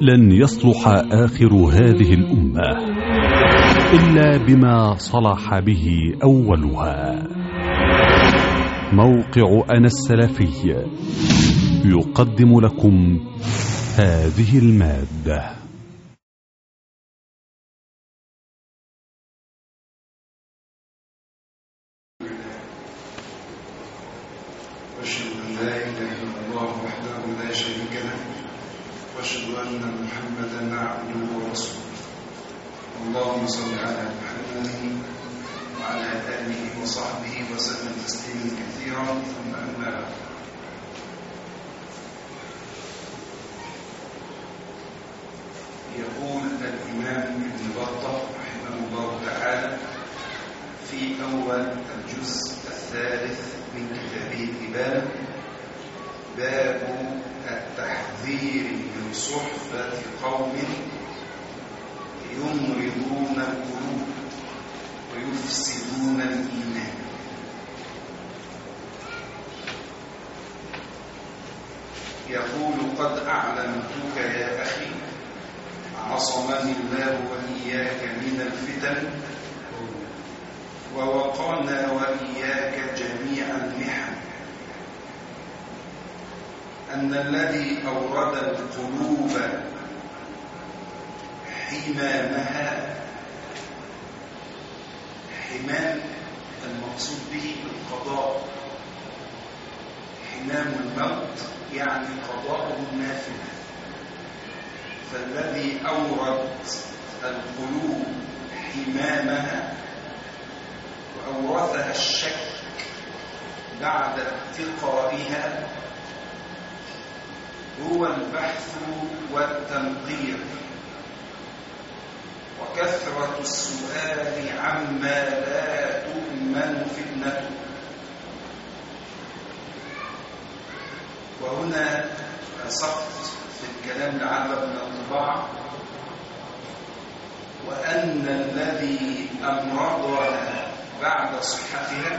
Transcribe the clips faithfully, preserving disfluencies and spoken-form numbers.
لن يصلح آخر هذه الأمة إلا بما صلح به أولها. موقع أنا السلفي يقدم لكم هذه المادة. وأشهد أن لا إله إلا الله وحده لا شريك له وأشهد أن محمدا عبده ورسوله. اللهم صل على محمد وعلى آله وصحبه وسلم تسليما كثيرا، ثم أما بعد. يقول الإمام ابن بطة رحمه الله تعالى في أول الجزء الثالث من كتابه الإبانة: باب التحذير من صحبة قوم يمرضون القلوب ويفسدون الإيمان. يقول: قد أعلمتك يا أخي عصمني الله وإياك من الفتن ووقانا وإياك جميع المحن، أن الذي أورد القلوب حمامها، حمام المقصود به القضاء، حمام الموت يعني قضاءه النافذ، فالذي أورد القلوب حمامها وأورثها الشك بعد اتقائها هو البحث والتنقير وكثرة السؤال عما لا تؤمن فتنته. وهنا سقط في الكلام لعل ابن الطباع: وأن الذي أمرضها بعد صحتها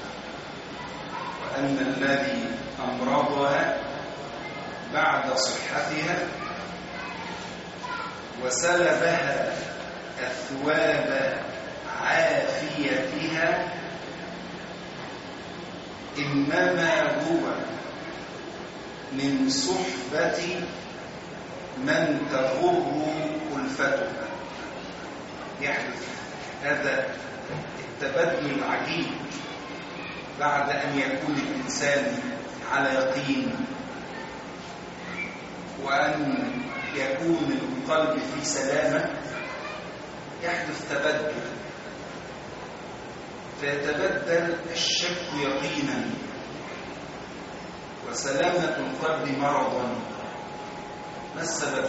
وأن الذي أمرضها بعد صحتها وسلبها أثواب عافيتها إنما هو من صحبة من تغر ألفته. يحدث هذا التبدل العجيب بعد أن يكون الإنسان على يقين وأن يكون القلب في سلامة، يحدث تبدل، فيتبدل الشك يقينا وسلامة القلب مرضا. ما السبب؟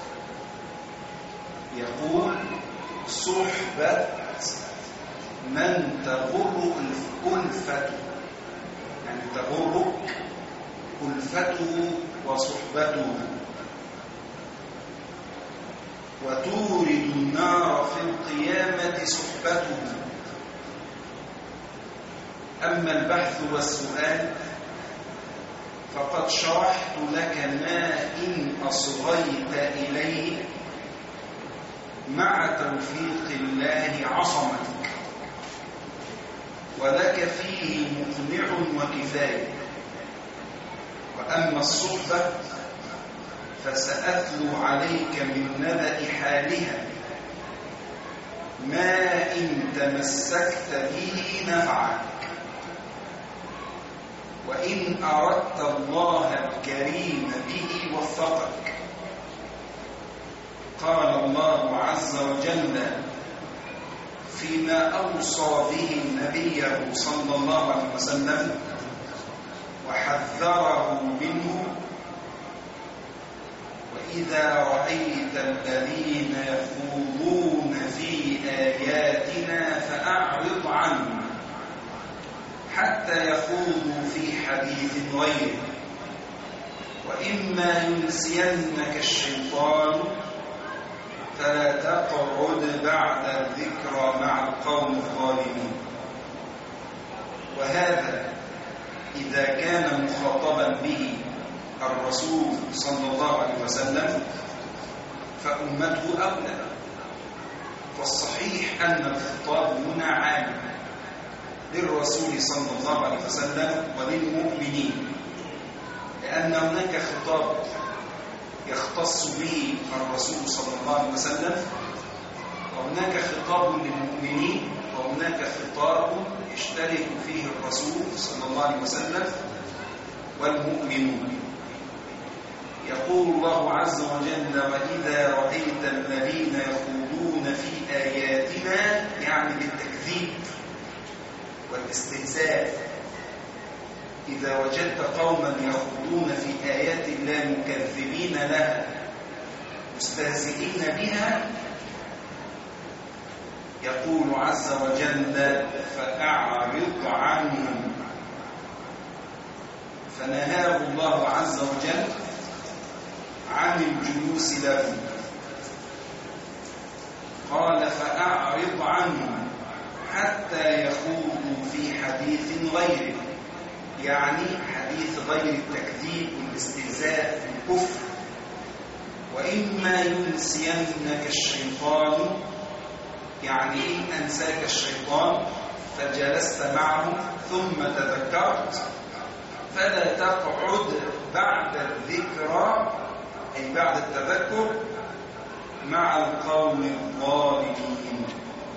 يقول: صحبة من تغر ألفته، يعني تغرك ألفته وصحبته، وتورد النار في القيامة صحبته. أما البحث والسؤال فقد شرحت لك ما إن أصغيت إليه مع توفيق الله عصمك، ولك فيه مقنع وكفاية. وأما الصحبة فسأتلو عليك من نبأ حالها ما إن تمسكت به نفعك، وإن أردت الله الكريم به وفقك. قال الله عز وجل فيما أوصى به نبيه صلى الله عليه وسلم وحذره منه: وإذا رأيت الذين يخوضون في آياتنا فأعرض عنهم حتى يخوضوا في حديث غيره، وإما ينسينك الشيطان فلا تقعد بعد الذكرى مع القوم الظالمين. وهذا إذا كان مخاطبا به الرسول صلى الله عليه وسلم فأمته أولى. فالصحيح أن الخطاب هنا عام للرسول صلى الله عليه وسلم وللمؤمنين، لأن هناك خطاب يختص به الرسول صلى الله عليه وسلم، وهناك خطاب للمؤمنين، وهناك خطاب يشترك فيه الرسول صلى الله عليه وسلم والمؤمنون. يقول الله عز وجل: وإذا رأيت الذين يخوضون في آياتنا، يعني بالتكذيب والاستهزاء، إذا وجدت قوما يخوضون في آيات الله مكذبين لها مستهزئين بها، يقول عز وجل: فأعرض عنهم. فنهاه الله عز وجل عن الجلوس لهم، قال: فأعرض عنهم حتى يخوضوا في حديث غيره، يعني حديث غير التكذيب والاستهزاء والكفر. وإما ينسينك الشيطان، يعني إن أنساك الشيطان فجلست معهم ثم تذكرت، فلا تقعد بعد الذكرى، أي بعد التذكر، مع القوم الظالمين.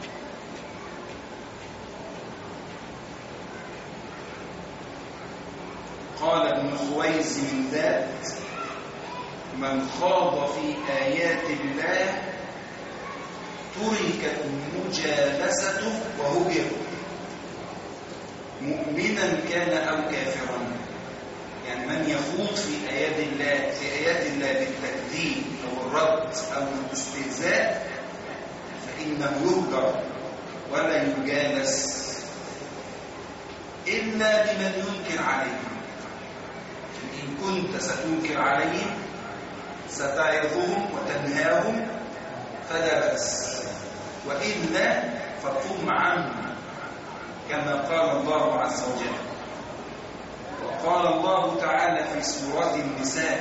قال ابن خويز من ذات: من خاض في آيات الله تركت مجالسته وهجر، مؤمنا كان أو كافرا. يعني من يخوض في آيات الله في آيات الله بالتكذيب أو الرد أو الاستهزاء فإنه يهجر ولا يجالس إلا لمن ينكر عليه. إن كنت ستنكر عليهم ستعظهم وتنهاهم فلا بأس، وإلا فقم عنهم، كما قال الله عز وجل. وقال الله تعالى في سورة النساء: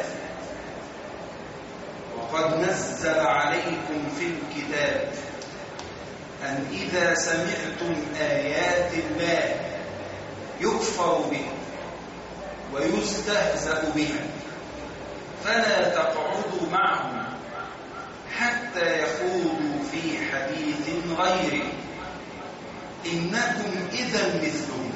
وقد نزل عليكم في الكتاب أن إذا سمعتم آيات الله يكفر بها ويستهزأ بها فلا تقعدوا معهم حتى يخوضوا في حديث غيره إنكم إذا مثلهم.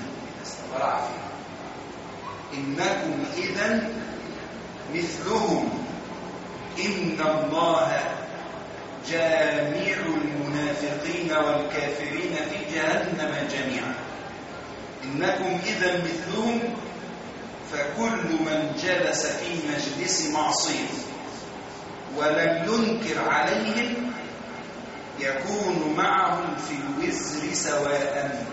إنكم إذا مثلهم إن الله جامع المنافقين والكافرين في جهنم جميعا. إنكم إذا مثلهم، فكل من جلس في مجلس معصية ولم ينكر عليهم يكون معهم في الوزر سواء،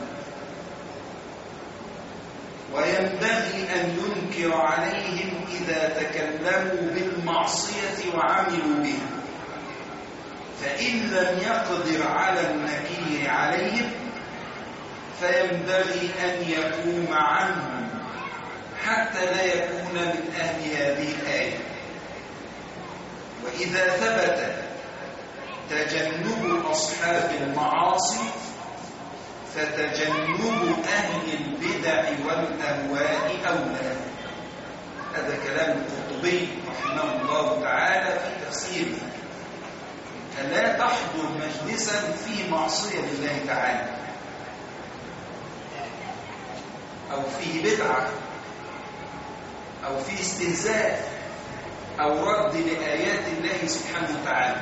وينبغي أن ينكر عليهم إذا تكلموا بالمعصية وعملوا بها، فإن لم يقدر على النكير عليهم فينبغي أن يقوم عنهم حتى لا يكون من أهل هذه الآية. وإذا ثبت تجنب أصحاب المعاصي فتجنب أهل البدع والأهواء أولى. هذا كلام القرطبي رحمه الله تعالى في تفسيره. فلا تحضر مجلسا فيه معصية لله تعالى أو فيه بدعة أو فيه استهزاء أو رد لآيات الله سبحانه وتعالى،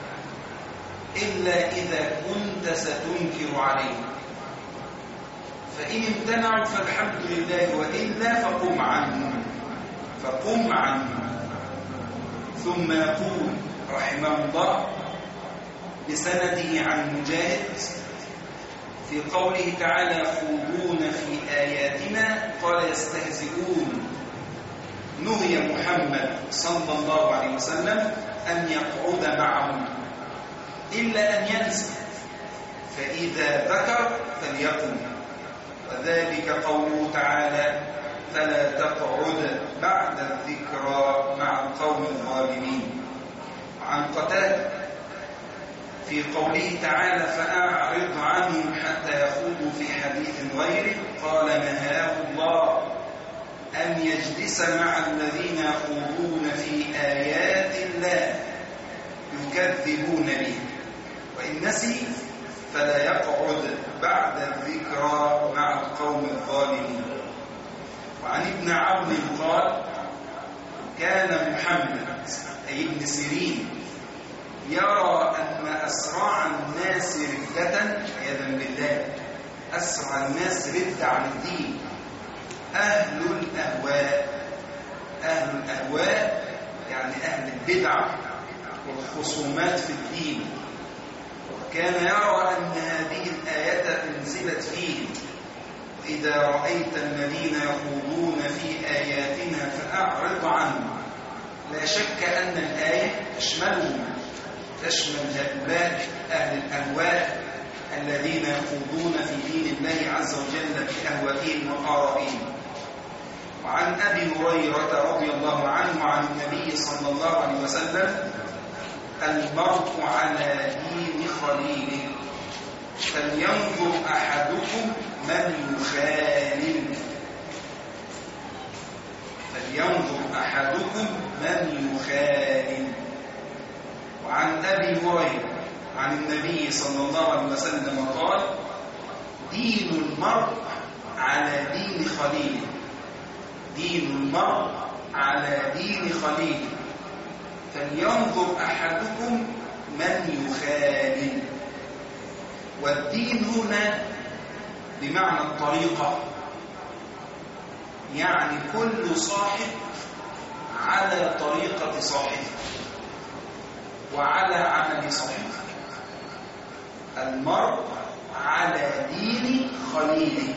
إلا إذا كنت ستنكر عليه. فإن امتنعوا فالحمد لله، وإلا فقم عنهم فقم عنهم. ثم يقول رحمه الله بسنده عن مجاهد في قوله تعالى: يخوضون في آياتنا، قال: يستهزئون. نهي محمد صلى الله عليه وسلم أن يقعد معهم إلا أن ينسى، فإذا ذكر فليقم، وذلك قوله تعالى: فلا تقعد بعد الذكرى مع القوم الظالمين. عن قتادة في قوله تعالى فأعرض عنهم حتى يخوضوا في حديث غيره قال نهاه الله أن يجلس مع الذين يخوضون في آيات الله يكذبون به وإن نسي فلا يقعد بعد الذكرى مع القوم الظالمين. وعن ابن عون قال كان محمد أي ابن سيرين يرى أن أسرع الناس ردة عياذا بالله أسرع الناس ردة عن الدين أهل الأهواء. أهل الأهواء يعني أهل البدع والخصومات في الدين. وكان يرى أن هذه الآية أنزلت فيه وإذا رأيت الذين يخوضون في آياتنا فأعرض عنهم. لا شك أن الآية تشملهم تشمل هؤلاء أهل الأهواء الذين يخوضون في دين الله عز وجل بأهوائهم وآرائهم. وعن أبي هريرة رضي الله عنه عن النبي صلى الله عليه وسلم المرء على دين خليله فلينظر أحدكم من يخالل فلينظر أحدكم من يخالل. وعن أبي هريرة عن النبي صلى الله عليه وسلم قال دين المرء على دين خليله دين المرء على دين خليله فلينظر أحدكم من يخالل. والدين هنا بمعنى الطريقة يعني كل صاحب على طريقة صاحبه وعلى عمل صاحبه. المرء على دين خليله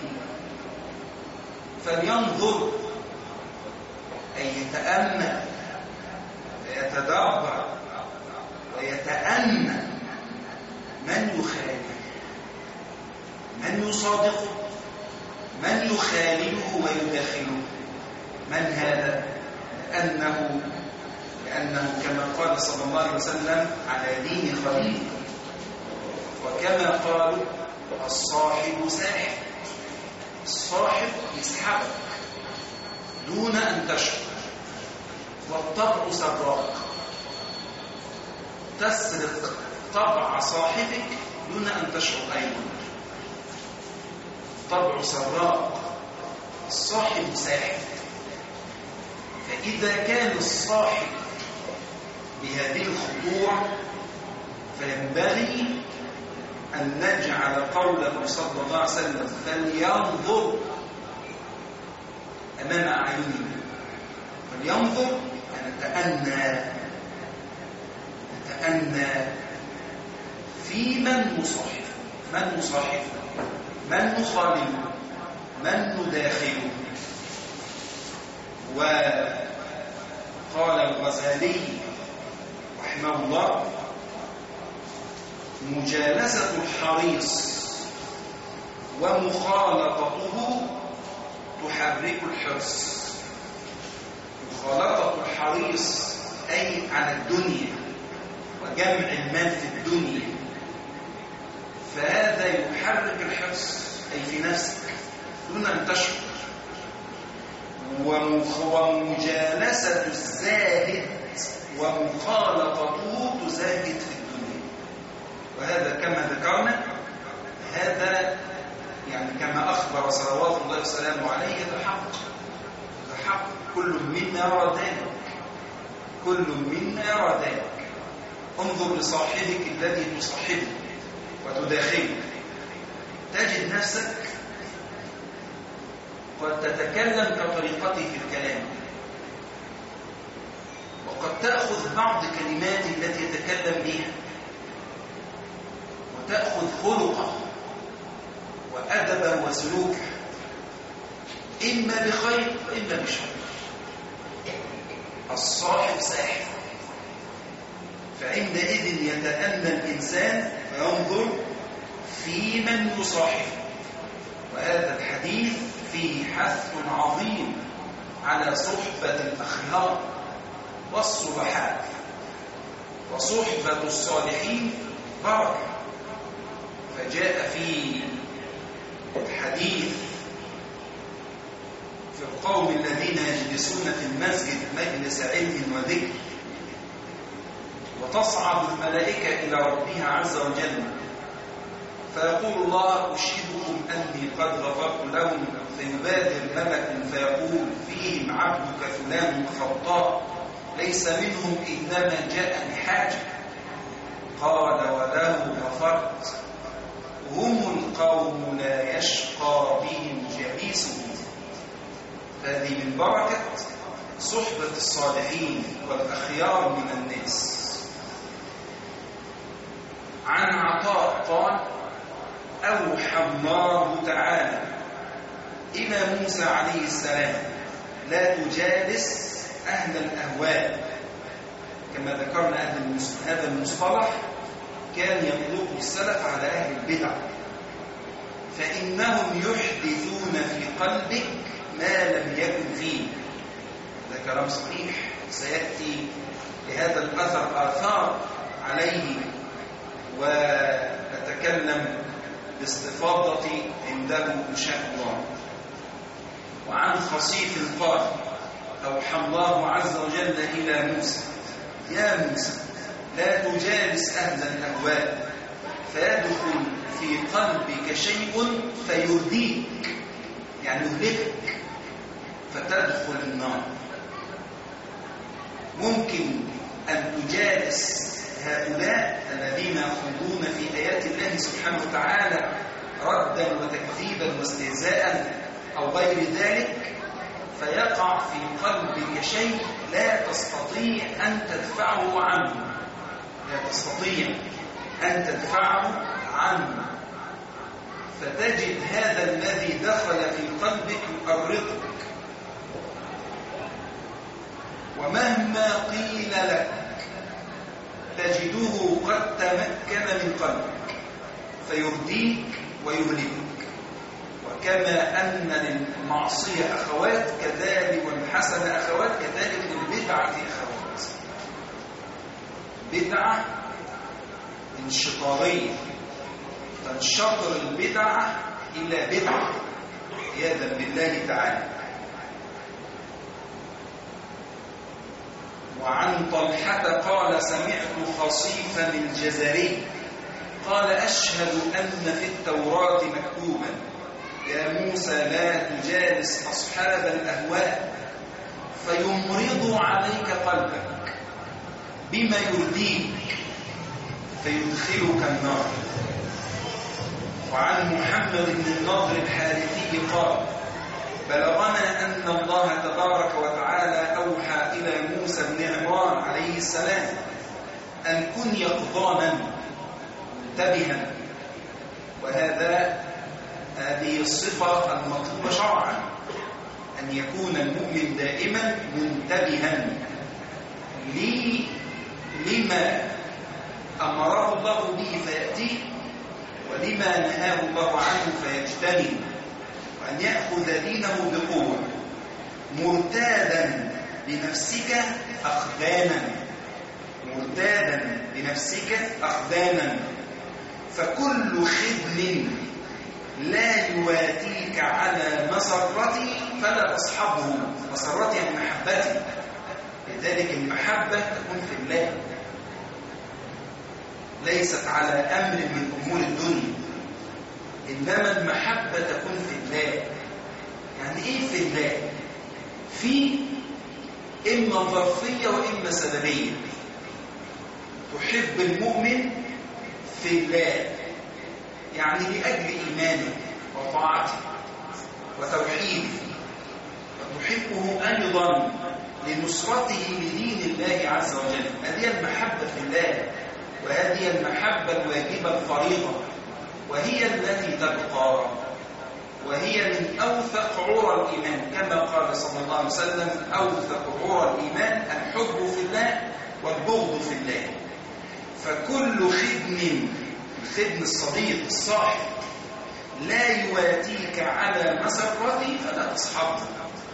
فلينظر أي يتأمل ويتدبر ويتأمل من يخالل من يصادقه من يخالله ويداخله. من هذا؟ لأنه لأنه كما قال صلى الله عليه وسلم على دين خليل وكما قالوا الصاحب ساحب. الصاحب يسحبك دون أن تشعر والطبع سراق تسرق طبع صاحبك دون أن تشعر أيضا. طبع سراق الصاحب ساحب. فإذا كان الصاحب بهذه الخطوع فينبغي أن نجعل قوله صلى الله عليه وسلم فلينظر أمام أعيننا. فلينظر أن نتأنى نتأنى في من نصاحب من نصاحب من نخالف من نداخله. وقال الغزالي رحمه الله مجالسة الحريص ومخالطته تحرك الحرص. مخالطة الحريص أي على الدنيا وجمع المال في الدنيا فهذا يحرك الحرص أي في نفسك دون أن تشعر. ومجالسة الزاهد ومخالطته تزاهد في الدنيا. وهذا كما ذكرنا هذا يعني كما أخبر صلوات الله وسلامه عليه هذا حق حق كل منا يرى ذلك كل منا يرى ذلك. انظر لصاحبك الذي تصاحبه وتداخله تجد نفسك قد تتكلم كطريقته في الكلام وقد تأخذ بعض كلمات التي يتكلم بها وتأخذ خلقه وأدبا وسلوكا إما بخير وإما بشر. الصاحب ساحب. فعندئذ يتأنى الإنسان فينظر في من يصاحب. وهذا الحديث فيه حث عظيم على صحبة الأخيار والصلحاء وصحبة الصالحين بركة. فجاء في الحديث في القوم الذين يجلسون في المسجد مجلس علم وذكر وتصعد الملائكة إلى ربها عز وجل فيقول الله أشهدكم أني قد غفرت لهم، فيبادر ملك فيقول فيهم عبدك فلان خطاء ليس منهم إنما جاء لحاجة، قال وله غفرت، هم القوم لا يشقى بهم جليسهم. هذه من بركة صحبة الصالحين والأخيار من الناس. عن عطاء قال أوحى الله تعالى إلى موسى عليه السلام لا تجالس أهل الأهواء. كما ذكرنا أهل هذا المصطلح كان يطلق السلف على أهل البدع، فإنهم يحدثون في قلبك ما لم يكن فيه. هذا كلام صحيح، سيأتي لهذا الأثر آثار عليه ونتكلم باستفاضة عنده إن شاء الله. وعن خصيف قال أوحى الله عز وجل إلى موسى يا موسى لا تجالس أهل الأهواء فيدخل في قلبك شيء فيرديك، يعني يهلكك فتدخل النار. ممكن أن تجالس هؤلاء الذين يخوضون في آيات الله سبحانه وتعالى ردا وتكذيبا واستهزاء أو غير ذلك، فيقع في قلبك شيء لا تستطيع أن تدفعه عنه، لا تستطيع أن تدفعه عنه، فتجد هذا الذي دخل في قلبك يؤرقك، ومهما قيل لك تجده قد تمكن من قلبك فيرديك ويهلكك. وكما أن للمعصية أخوات كذلك والحسنة أخوات، كذلك للبدعة أخوات. بدعة انشطارية تنشطر البدعة إلى بدعة عياذا بالله تعالى. وعن طلحة قال سمعت خصيفا الجزري قال أشهد أن في التوراة مكتوبا يا موسى لا تجالس أصحاب الأهواء فيمرض عليك قلبك بما يرديك فيدخلك النار. وعن محمد بن النضر الحارثي قال بلغنا أن الله تبارك وتعالى أوحى إلى موسى بن عمران عليه السلام أن كن يقظانا منتبها، وهذا هذه الصفة المطلوبة شرعا، أن يكون المؤمن دائما منتبها لي لما أمره الله به فيأتيه ولما نهاه الله عنه فيجتنب، وأن يأخذ دينه بقوة مرتادا بنفسك أخذانا مرتادا بنفسك أخذانا فكل خدم لا يواتيك على مسرتي فلا تصحبه. مسرتي يعني محبتي، لذلك المحبة تكون في الله ليست على أمر من أمور الدنيا، إنما المحبة تكون في الله. يعني إيه في الله؟ في إما ظرفية وإما سببية. تحب المؤمن في الله يعني لأجل إيمانه وطاعته وتوحيده، وتحبه أيضا لنصرته لدين الله عز وجل. هذه المحبة في الله، وهذه المحبة الواجبة الفريضة، وهي التي تبقى، وهي من أوثق عرى الإيمان، كما قال صلى الله عليه وسلم أوثق عرى الإيمان الحب في الله والبغض في الله. فكل خدم، الخدم الصديق الصاحب لا يواتيك على مسرتي فلا تصحبه.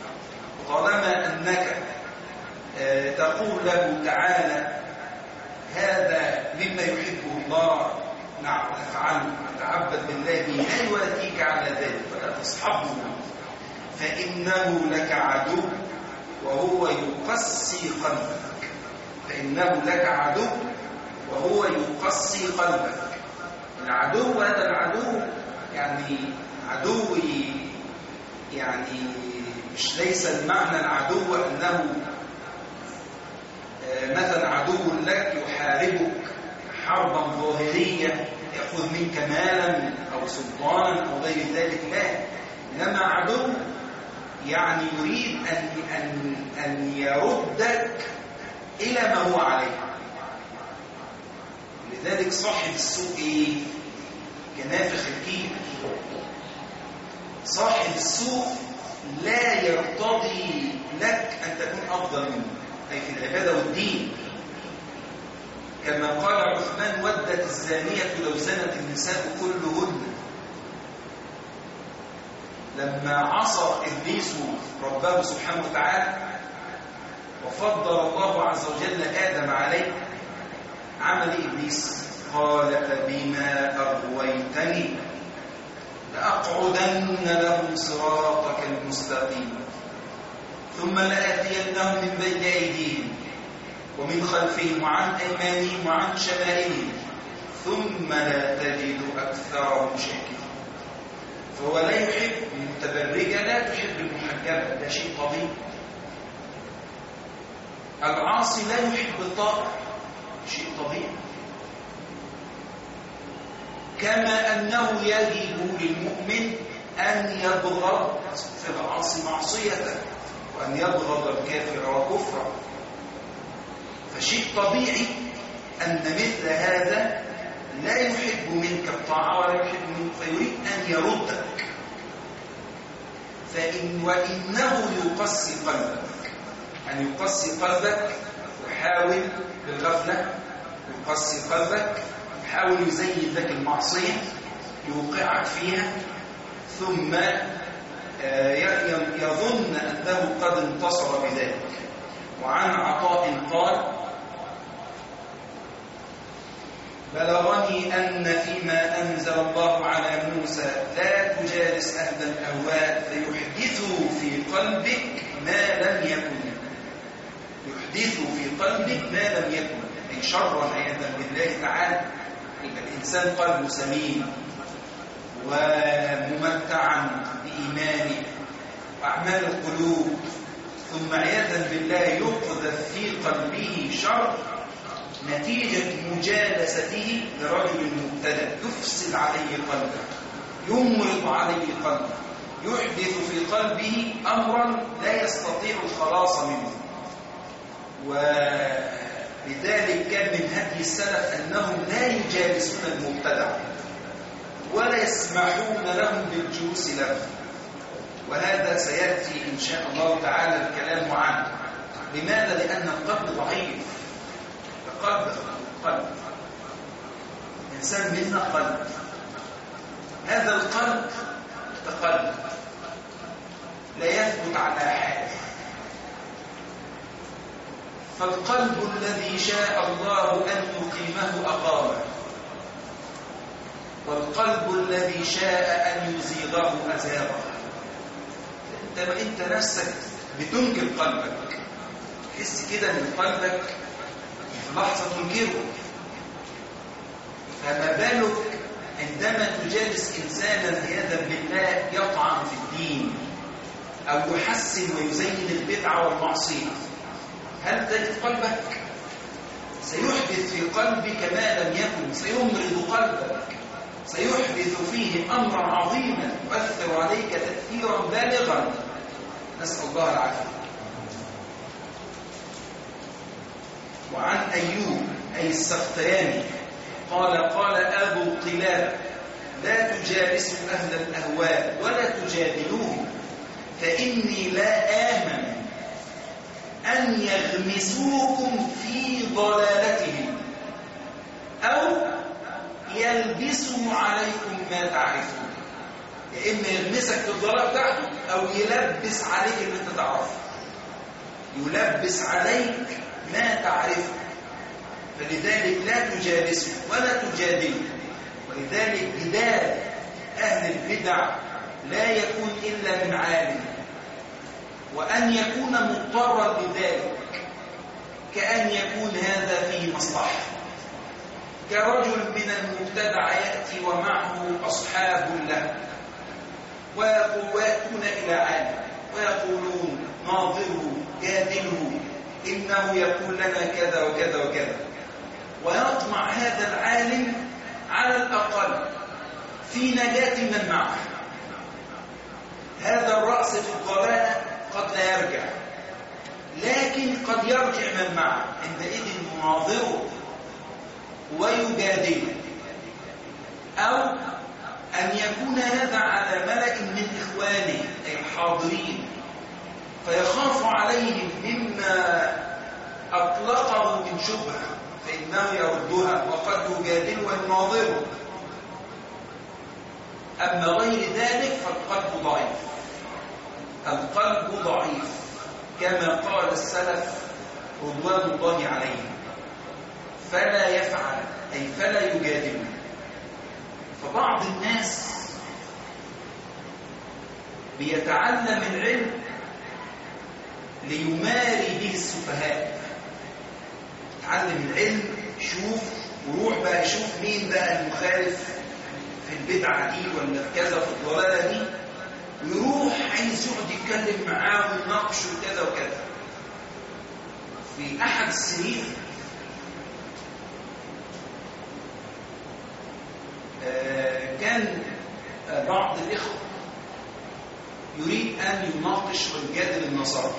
طالما أنك تقول له تعالى هذا مما يحبه الله، نعم افعله، تعبد بالله به، لا يواتيك على ذلك فلا تصحبه، فإنه لك عدو وهو يقسي قلبك. فإنه لك عدو وهو يقسي قلبك. العدو هذا العدو يعني عدو، يعني مش ليس المعنى العدو أنه مثلا عدو لك يحاربك حربا ظاهرية يأخذ منك مالا أو سلطانا أو غير ذلك، لا، إنما عدو يعني يريد أن, أن, أن يردك إلى ما هو عليه. لذلك صاحب السوء إيه؟ كنافخ الكيل. صاحب السوء لا يرتضي لك أن تكون أفضل منه، أي في العبادة والدين. كما قال عثمان: ودت الزانية لو زنت النساء كلهن. لما عصى إبليس ربه سبحانه وتعالى وفضل الله عز وجل آدم عليه، عمل إبليس؟ قال: فبما أغويتني لأقعدن لهم صراطك المستقيم ثم لآتينهم من بين أيديهم ومن خلفهم وعن أيمانهم وعن شمائلهم ثم لا تجد أكثرهم شاكرين. فهو لا يحب المتبرجة، لا تحب المحجبة، ده شيء طبيعي. العاصي لا يحب الطائع، شيء طبيعي. كما أنه يجب للمؤمن أن يبغض في العاصي معصيته وأن يبغض الكافر وكفره. فشيء طبيعي أن مثل هذا لا يحب منك الطاعة ولا يحب منك، فيريد أن يردك. فإن وإنه يقسي قلبك، أن يقسي قلبك ويحاول بالغفلة، يقسي قلبك، يحاول يزين لك المعصية، يوقعك فيها، ثم يظن أنه قد انتصر بذلك. وعن عطاء قال: بلغني أن فيما أنزل الله على موسى لا تجالس أهل الأهواء فيحدثوا في قلبك ما لم يكن. يحدثوا في قلبك ما لم يكن، أي شرا عياذا بالله تعالى. يبقى الإنسان قلبه سليم وممتعا بإيمانه وأعمال القلوب، ثم عياذا بالله يقذف في قلبه شر نتيجة مجالسته لرجل مبتدأ يفسد عليه قلبه، يمرض عليه قلبه، يحدث في قلبه أمرا لا يستطيع الخلاص منه. ولذلك كان من هدي السلف أنهم لا يجالسون المبتدع ولا يسمحون لهم بالجلوس له، وهذا سيأتي إن شاء الله تعالى الكلام عنه. لماذا؟ لأن القلب ضعيف. قلب قلب الإنسان منا قلب، هذا القلب قلب لا يثبت على حال. فالقلب الذي شاء الله أن يقيمه أقامه، والقلب الذي شاء أن يزيغه أزاغه. انت انت نفسك بتنكر قلبك، تحس كده ان قلبك في لحظه تنكره، فما بالك عندما تجالس انسانا عياذا بالله يطعن في الدين او يحسن ويزين البدعه والمعصيه؟ هل تجد قلبك؟ سيحدث في قلبك ما لم يكن، سيمرض قلبك، سيحدث فيه أمرا عظيما يؤثر عليك تأثيرا بالغا، نسأل الله العافية. وعن أيوب أي السختياني قال: قال أبو قلابة: لا تجالسوا أهل الأهواء ولا تجادلوهم، فإني لا آمن أن يغمسوكم في ضلالتهم أو يلبسوا عليكم ما تعرفون. يا إما يلبسك في الضلال بتاعته أو يلبس عليك اللي أنت تعرفه، يلبس عليك ما تعرفه. فلذلك لا تجالسه ولا تجادله. ولذلك جدال أهل البدع لا يكون إلا من عالم، وأن يكون مضطرا بذلك كأن يكون هذا فيه مصلحة. كرجل من المبتدع يأتي ومعه أصحاب له ويأتون إلى عالم ويقولون ناظره جادله إنه يقول لنا كذا وكذا وكذا، ويطمع هذا العالم على الأقل في نجاة من معه. هذا الرأس في الضلالة قد لا يرجع، لكن قد يرجع من معه، عندئذ يناظره ويجادله. أو أن يكون هذا على ملأ من إخوانه أي الحاضرين فيخاف عليهم مما أطلقه من شبهة فإنه يردها وقد يجادل ويناظره. أما غير ذلك فالقلب ضعيف، القلب ضعيف كما قال السلف رضوان الله عليهم، فلا يفعل أي فلا يجادل. فبعض الناس بيتعلم العلم ليماري به السفهاء. يتعلم العلم شوف وروح بقى شوف مين بقى المخالف في البدعة دي ولا في كذا في الضلالة دي، ويروح عايز يقعد يتكلم معاه ويناقشه وكذا وكذا. في أحد السنين كان بعض الإخوة يريد أن يناقش ويجادل النصارى،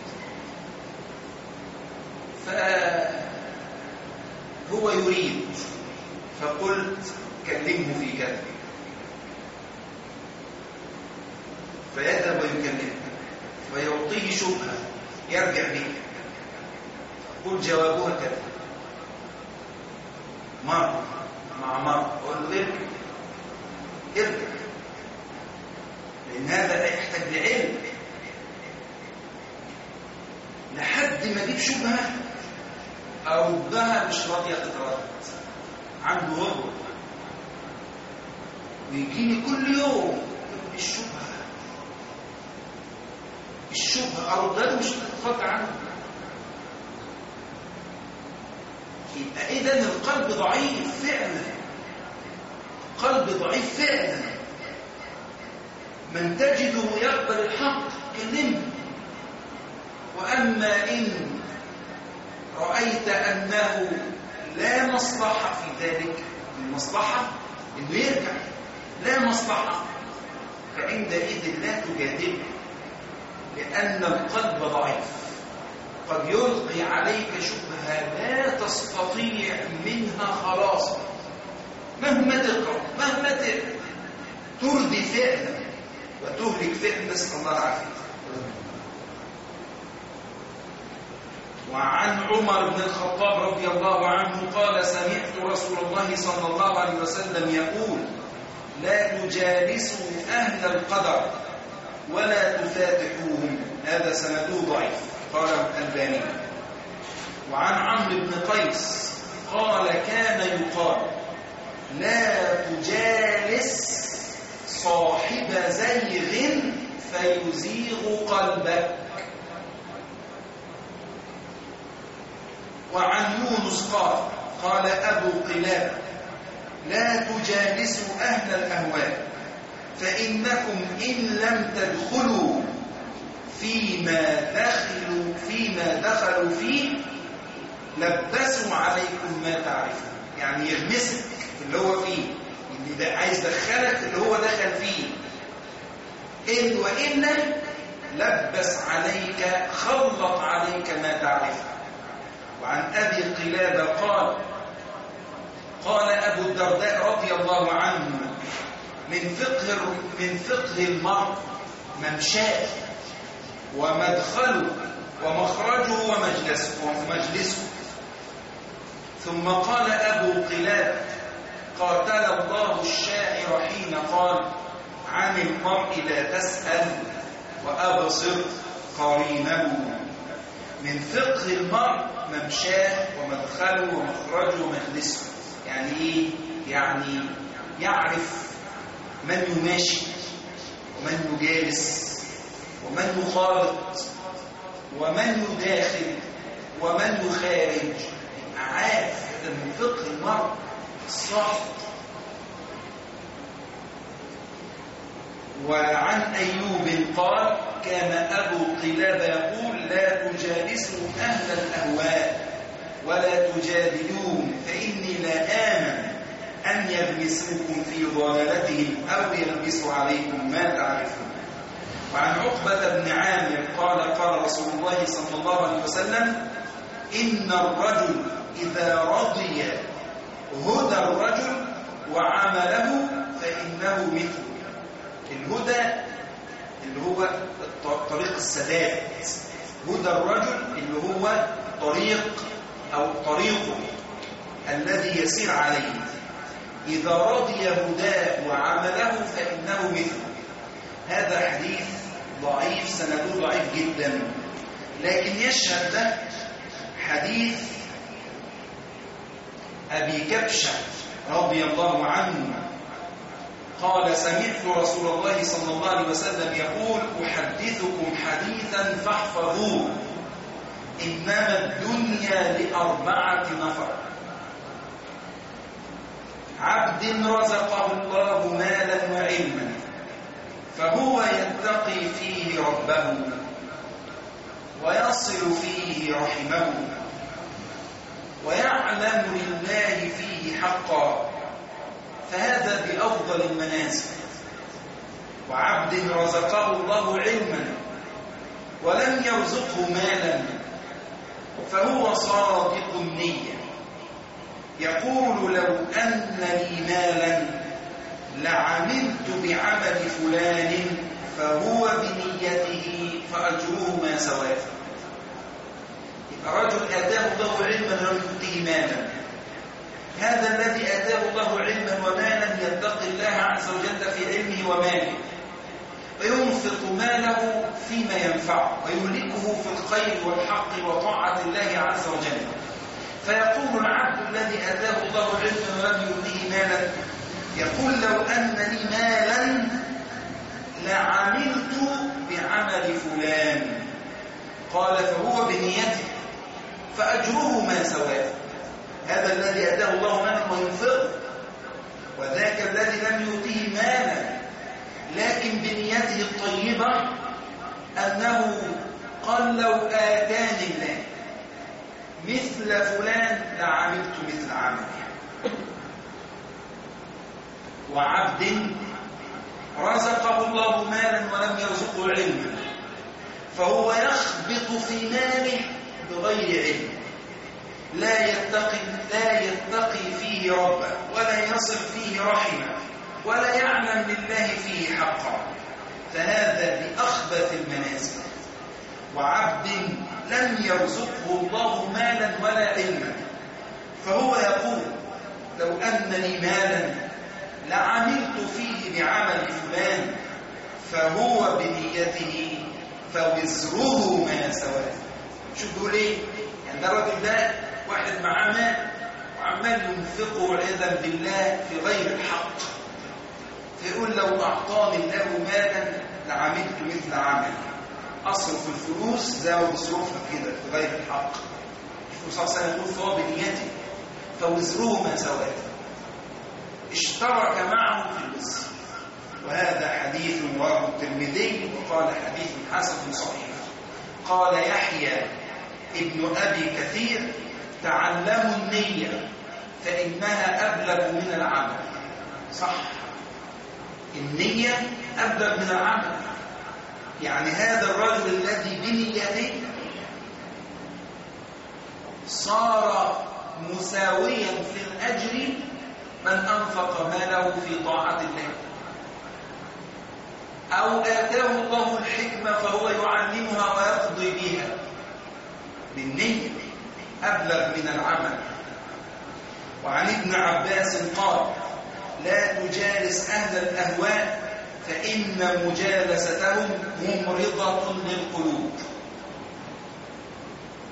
فهو يريد، فقلت كلمه في كذا، فيذهب ويكلمه فيعطيه شبهة يرجع به، قل جوابها كذا مرة مع مرة، أقول له ارجع ارجع، لأن هذا يحتاج لعلم لحد ما اجيب شبهة أردها مش راضية تترد، عنده غرور ويجيني كل يوم الشبهة الشبهة أردها له مش تترد عنه. يبقى إذن القلب ضعيف فعلا، قلب ضعيف فعلا. من تجده يقبل الحق كلمه، وأما إن رأيت أنه لا مصلحة في ذلك، المصلحة إنه يرجع، لا مصلحة، فعندئذ لا تجادله، لأن القلب ضعيف، قد يلقي عليك شبهة لا تستطيع منها خلاصا، مهما تقرأ مهما تردي فعلا وتهلك فعلا، نسأل الله العافية. وعن عمر بن الخطاب رضي الله عنه قال سمعت رسول الله صلى الله عليه وسلم يقول لا تجالسوا أهل القدر ولا تفاتحوهم، هذا سنده ضعيف قال الألباني. وعن عمرو بن قيس قال كان يقال لا تجالس صاحب زيغ فيزيغ قلبك. وعن يونس قال قال أبو قلابة لا تجالسوا أهل الأهواء فإنكم إن لم تدخلوا فيما دخلوا فيما دخلوا فيه لبسوا عليكم ما تعرفون، يعني يغمسك في اللي هو فيه، اللي ده عايز دخلك اللي هو دخل فيه، إن وإن لبس عليك خلط عليك ما تعرفه. وعن أبي قلابة قال قال أبو الدرداء رضي الله عنه من فقه من فقه المرء ممشاه ومدخله ومخرجه ومجلسه ومجلسه. ثم قال أبو قلابة قاتل الله الشاعر حين قال عن المرء لا تسأل وأبصر قرينه. من فقه المرء ممشاه ومدخله ومخرجه ومجلسه. يعني ايه؟ يعني يعرف من يماشي ومن يجالس ومن يخالط ومن يداخل ومن يخارج. عارف هذا من فقه المرء الصالح. وعن أيوب قال: كان أبو قلابة يقول: لا تجالسوا أهل الأهواء ولا تجادلون، فإني لا آمن أن يلبسوكم في ضلالتهم أو يلبسوا عليكم ما تعرفون. وعن عقبة بن عامر قال: قال رسول الله صلى الله عليه وسلم: إن الرجل إذا رضي هدى الرجل وعمله فإنه مثله. الهدى اللي هو طريق السداد، هدى الرجل اللي هو طريق أو طريقه الذي يسير عليه. إذا رضي هداه وعمله فإنه مثله. هذا حديث ضعيف، سنده ضعيف جدا، لكن يشهد له حديث أبي كبشة رضي الله عنه قال: سمعت رسول الله صلى الله عليه وسلم يقول: أحدثكم حديثا فاحفظوه، إنما الدنيا لأربعة نفر: عبد رزقه الله مالا وعلما فهو يتقي فيه ربه ويصل فيه رحمه ويعلم لله فيه حقا، فهذا بأفضل المنازل. وعبد رزقه الله علما ولم يرزقه مالا فهو صادق النية، يقول: لو أن لي مالا لعملت بعمل فلان فهو بنيته فأجره ما سواه. رجل آتاه الله علما ولم يؤته مالا، هذا الذي آتاه الله علما ومالا يتقي الله عز وجل في علمه وماله، وينفق ماله فيما ينفعه ويهلكه في الخير والحق وطاعة الله عز وجل. فيقول العبد الذي آتاه الله علما ولم يؤته مالا، يقول: لو أن لي مالا لعملت بعمل فلان، قال: فهو بنيته فأجره ما سواه. هذا الذي أتاه الله مالا وينفقه، وذاك الذي لم يؤته مالا لكن بنيته الطيبة أنه قال: لو آتاني الله مثل فلان لعملت مثل عمله. وعبد رزقه الله مالا ولم يرزقه علما فهو يخبط في ماله بغير علم، لا يتقي لا يتقي فيه ربه ولا يصل فيه رحمه ولا يعلم لله فيه حقا، فهذا بأخبث المنازل. وعبد لم يرزقه الله مالا ولا علما فهو يقول: لو أن لي مالا لعملت فيه بعمل فلان فهو بنيته فوزره ما سواه. شو بيقول ايه؟ يعني ده الراجل ده واحد معاه مال وعمال ينفقه والعياذ بالله في غير الحق، فيقول: لو أعطاني الله مالا لعملت مثل عملي، أصرف الفلوس زي ما بصرفها كده في غير الحق. الرسول صلى الله عليه وسلم يقول: فهو بنيته فوزره ما سواه، اشترك معه في الوزر. وهذا حديث رواه الترمذي وقال حديث حسن صحيح. قال يحيى ابن أبي كثير: تعلموا النية فإنها أبلغ من العمل. صح، النية أبلغ من العمل. يعني هذا الرجل الذي بنيته صار مساويا في الأجر من أنفق ماله في طاعة الله، أو آتاه الله الحكمة فهو يعلمها ويقضي بها. بالنية أبلغ من العمل. وعن ابن عباس قال: لا تجالس أهل الأهواء فإن مجالستهم ممرضة للقلوب.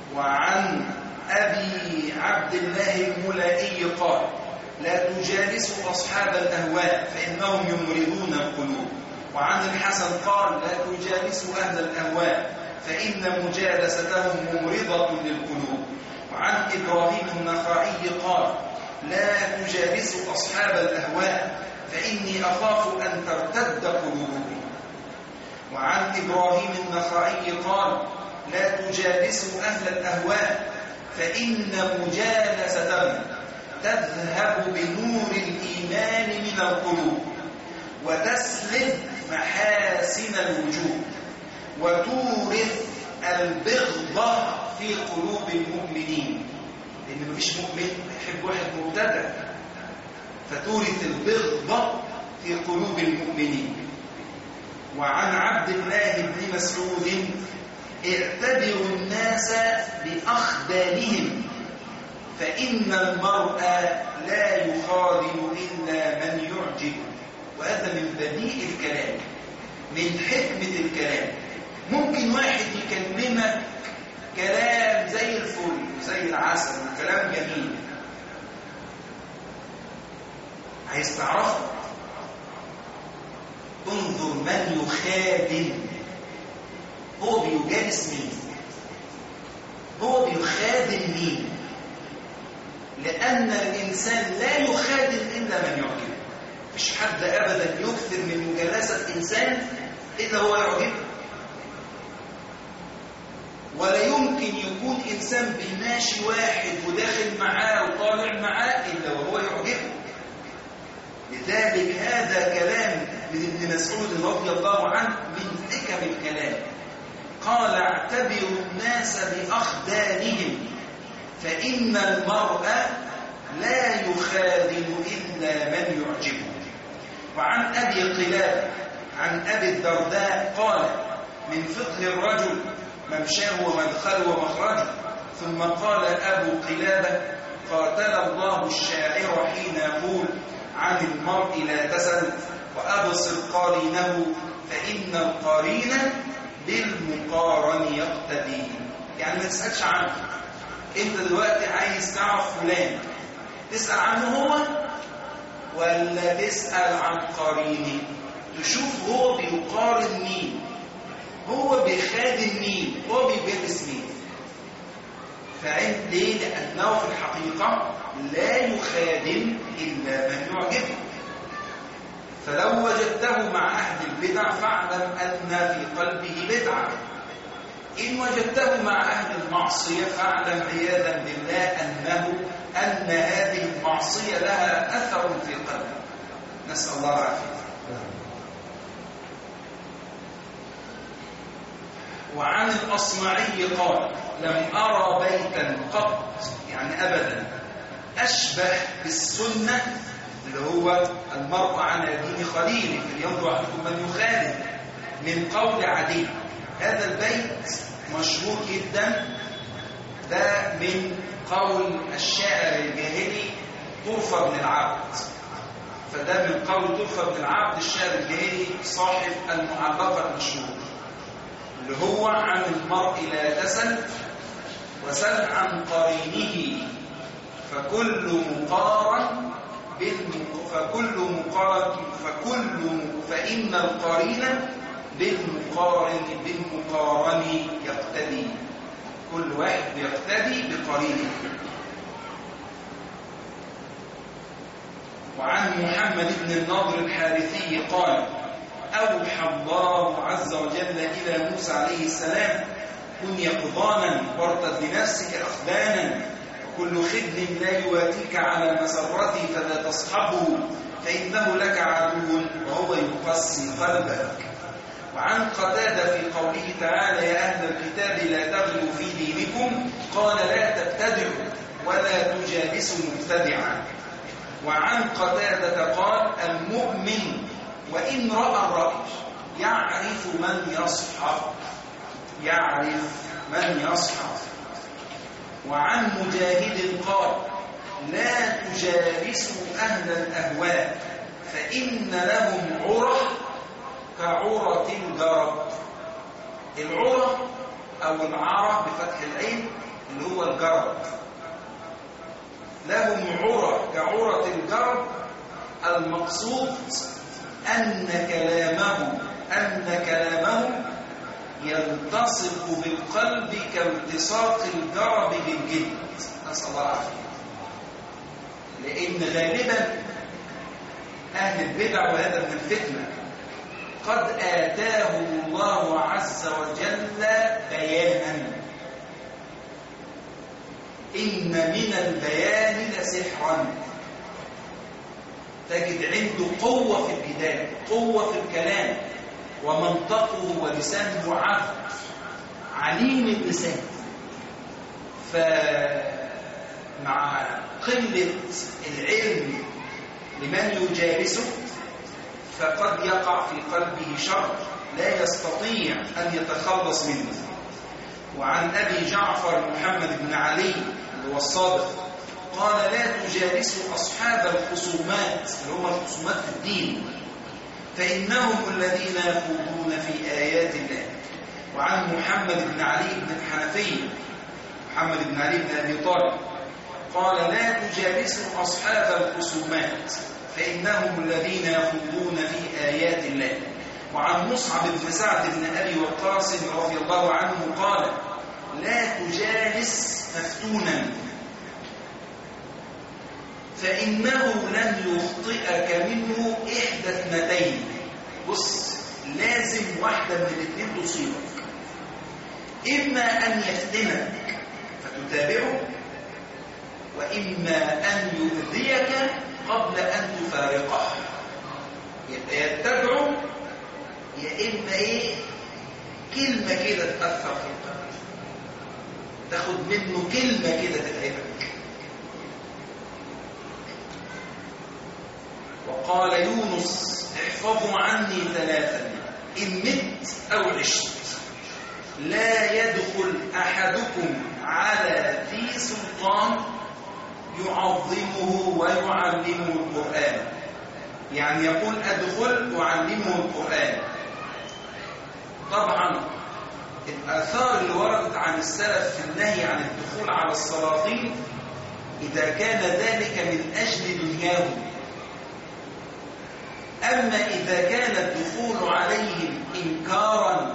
وعن أبي عبد الله الملائي قال لا تجالسوا أصحاب الأهواء فإنهم يمرضون القلوب. وعن الحسن قال لا تجالسوا أهل الأهواء فإن مجالستهم ممرضة للقلوب. وعن إبراهيم النخعي قال لا تجالسوا أصحاب الأهواء فإني أخاف أن ترتد قلوبهم. وعن إبراهيم النخعي قال لا تجالسوا أهل الأهواء فإن مجالستهم تذهب بنور الإيمان من القلوب وتسلب محاسن الوجوه وتورث البغضة في قلوب المؤمنين، لأن مفيش مؤمن يحب واحد مبتدع، فتورث البغضة في قلوب المؤمنين. وعن عبد الله بن مسعود اعتبروا الناس بأخدانهم فإن المرء لا يخادم إلا من يعجب. وهذا من بديع الكلام، من حكمة الكلام. ممكن واحد يكلمك كلام زي الفل زي العسل وكلام جميل، عايز تعرفه انظر من يخادم، هو بيجالس مين، هو بيخادم مين، لأن الإنسان لا يخادم إلا من يعجبه. مش حد أبدا يكثر من مجالسة إنسان إلا هو يعجبه، ولا يمكن يكون إنسان بيماشي واحد وداخل معاه وطالع معاه إلا وهو يعجبه. لذلك هذا كلام من ابن مسعود رضي الله عنه من حكم الكلام. قال اعتبروا الناس بأخدانهم فإن المرء لا يخادم إلا من يعجبه. وعن أبي قلابة عن أبي الدرداء قال من فقه الرجل ممشاه ومدخله ومخرجه. ثم قال أبو قلابة قاتل الله الشاعر حين يقول عن المرء لا تسل وأبصر قارينه فإن القارين بالمقارن يقتدي. يعني ما تسألش عنه، انت دلوقتي عايز تعرف فلان، تسأل عنه هو ولا تسأل عن قرينه؟ تشوف هو بيقارن مين، هو بيخادم مين، هو بيجلس مين. فعند ليه؟ لأنه في الحقيقة لا يخادم إلا من يعجبه. فلو وجدته مع أهل البدع فاعلم أن في قلبه بدعة، إن وجدته مع أهل المعصية فاعلم عياذا بالله أنه أن هذه المعصية لها أثر في قلبه. نسأل الله العافية. وعن الأصمعي قال لم أرى بيتا قط، يعني أبدا، أشبه بالسنة اللي هو المرء على دين خليله فلينظر أحدكم من يخالف من قول عدي. هذا البيت مشهور جدا، ده من قول الشاعر الجاهلي طرفة بن العبد. فده من قول طرفة بن العبد الشاعر الجاهلي صاحب المعلقة المشهور، اللي هو عن المرء لا تسل وسل عن قرينه فكل مقارن فكل مقارن فكل فإن القرين بالمقارن بالمقارن يقتدي. كل واحد يقتدي بقرينه. وعن محمد بن النضر الحارثي قال أوحى الله عز وجل إلى موسى عليه السلام كن يقظانا وارتد لنفسك أخدانا وكل خدم لا يواتيك على مسرتي فلا تصحبه فإنه لك عدو وهو يقسي قلبك. وعن قتادة في قوله تعالى يا أهل الكتاب لا تغلوا في دينكم قال لا تبتدعوا ولا تجالسوا مبتدعا. وعن قتادة قال المؤمن وإن رأى الرأي يعرف من يصحب يعرف من يصحب. وعن مجاهد قال لا تجالسوا أهل الأهواء فإن لهم عرى كعرة الجرب. العرى أو العرى بفتح العين اللي هو الجرب. لهم عرى كعرى الجرب، المقصود أن كلامهم أن كلامهم يلتصق بالقلب كالتصاق الجرب بالجلد، نسأل الله العافية. لأن غالبا أهل البدع، وهذا من الفتنة، قد آتاهم الله عز وجل بيانا، إن من البيان لسحرا. تجد عنده قوة في الكتاب، قوة في الكلام، ومنطقه ولسانه عذب، عليم اللسان. فمع قلة العلم لمن يجالسه فقد يقع في قلبه شر لا يستطيع أن يتخلص منه. وعن أبي جعفر محمد بن علي اللي هو الصادق قال: لا تجالسوا أصحاب الخصومات، اللي هم الخصومات في الدين، فإنهم الذين يخوضون في آيات الله. وعن محمد بن علي بن الحنفية محمد بن علي بن أبي طالب قال: لا تجالسوا أصحاب الخصومات، فإنهم الذين يخوضون في آيات الله. وعن مصعب بن سعد بن أبي وقاص رضي الله عنه قال: لا تجالس مفتونا، فإنه لن يخطئك منه إحدى اثنتين. بص، لازم واحدة من الاثنين تصيبك، إما أن يفتنك فتتابعه، وإما أن يؤذيك قبل أن تفارقه. يتبعه، يا إما إيه كلمة كده تأثر في القلب، تاخد منه كلمة كده تتعبك. وقال يونس: احفظوا عني ثلاثا إن مت أو عشت، لا يدخل أحدكم على ذي سلطان يعظمه ويعلمه القرآن. يعني يقول أدخل وعلمه القرآن. طبعا الآثار اللي وردت عن السلف في النهي عن الدخول على السلاطين إذا كان ذلك من أجل دنياهم، أما إذا كان الدخول عليهم إنكارا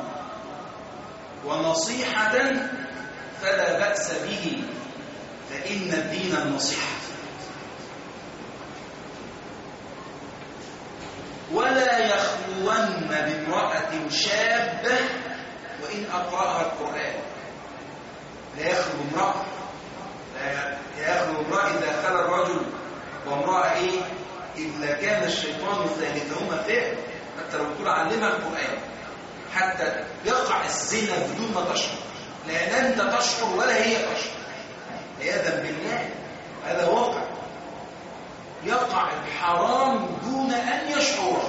ونصيحة فلا بأس به، فإن الدين النصيحة. ولا يخلون بامرأة شابة وإن أقرأها القرآن. لا يخلو امرأة لا يخلو امرأة إذا خلى الرجل وامرأة إيه؟ إذا كان الشيطان ثالثهما فعل، حتى لو تقول علمها القرآن حتى يقع الزنا بدون ما تشعر، لا أنت تشعر ولا هي تشعر، عياذا بالله. هذا واقع، يقع الحرام دون أن يشعر.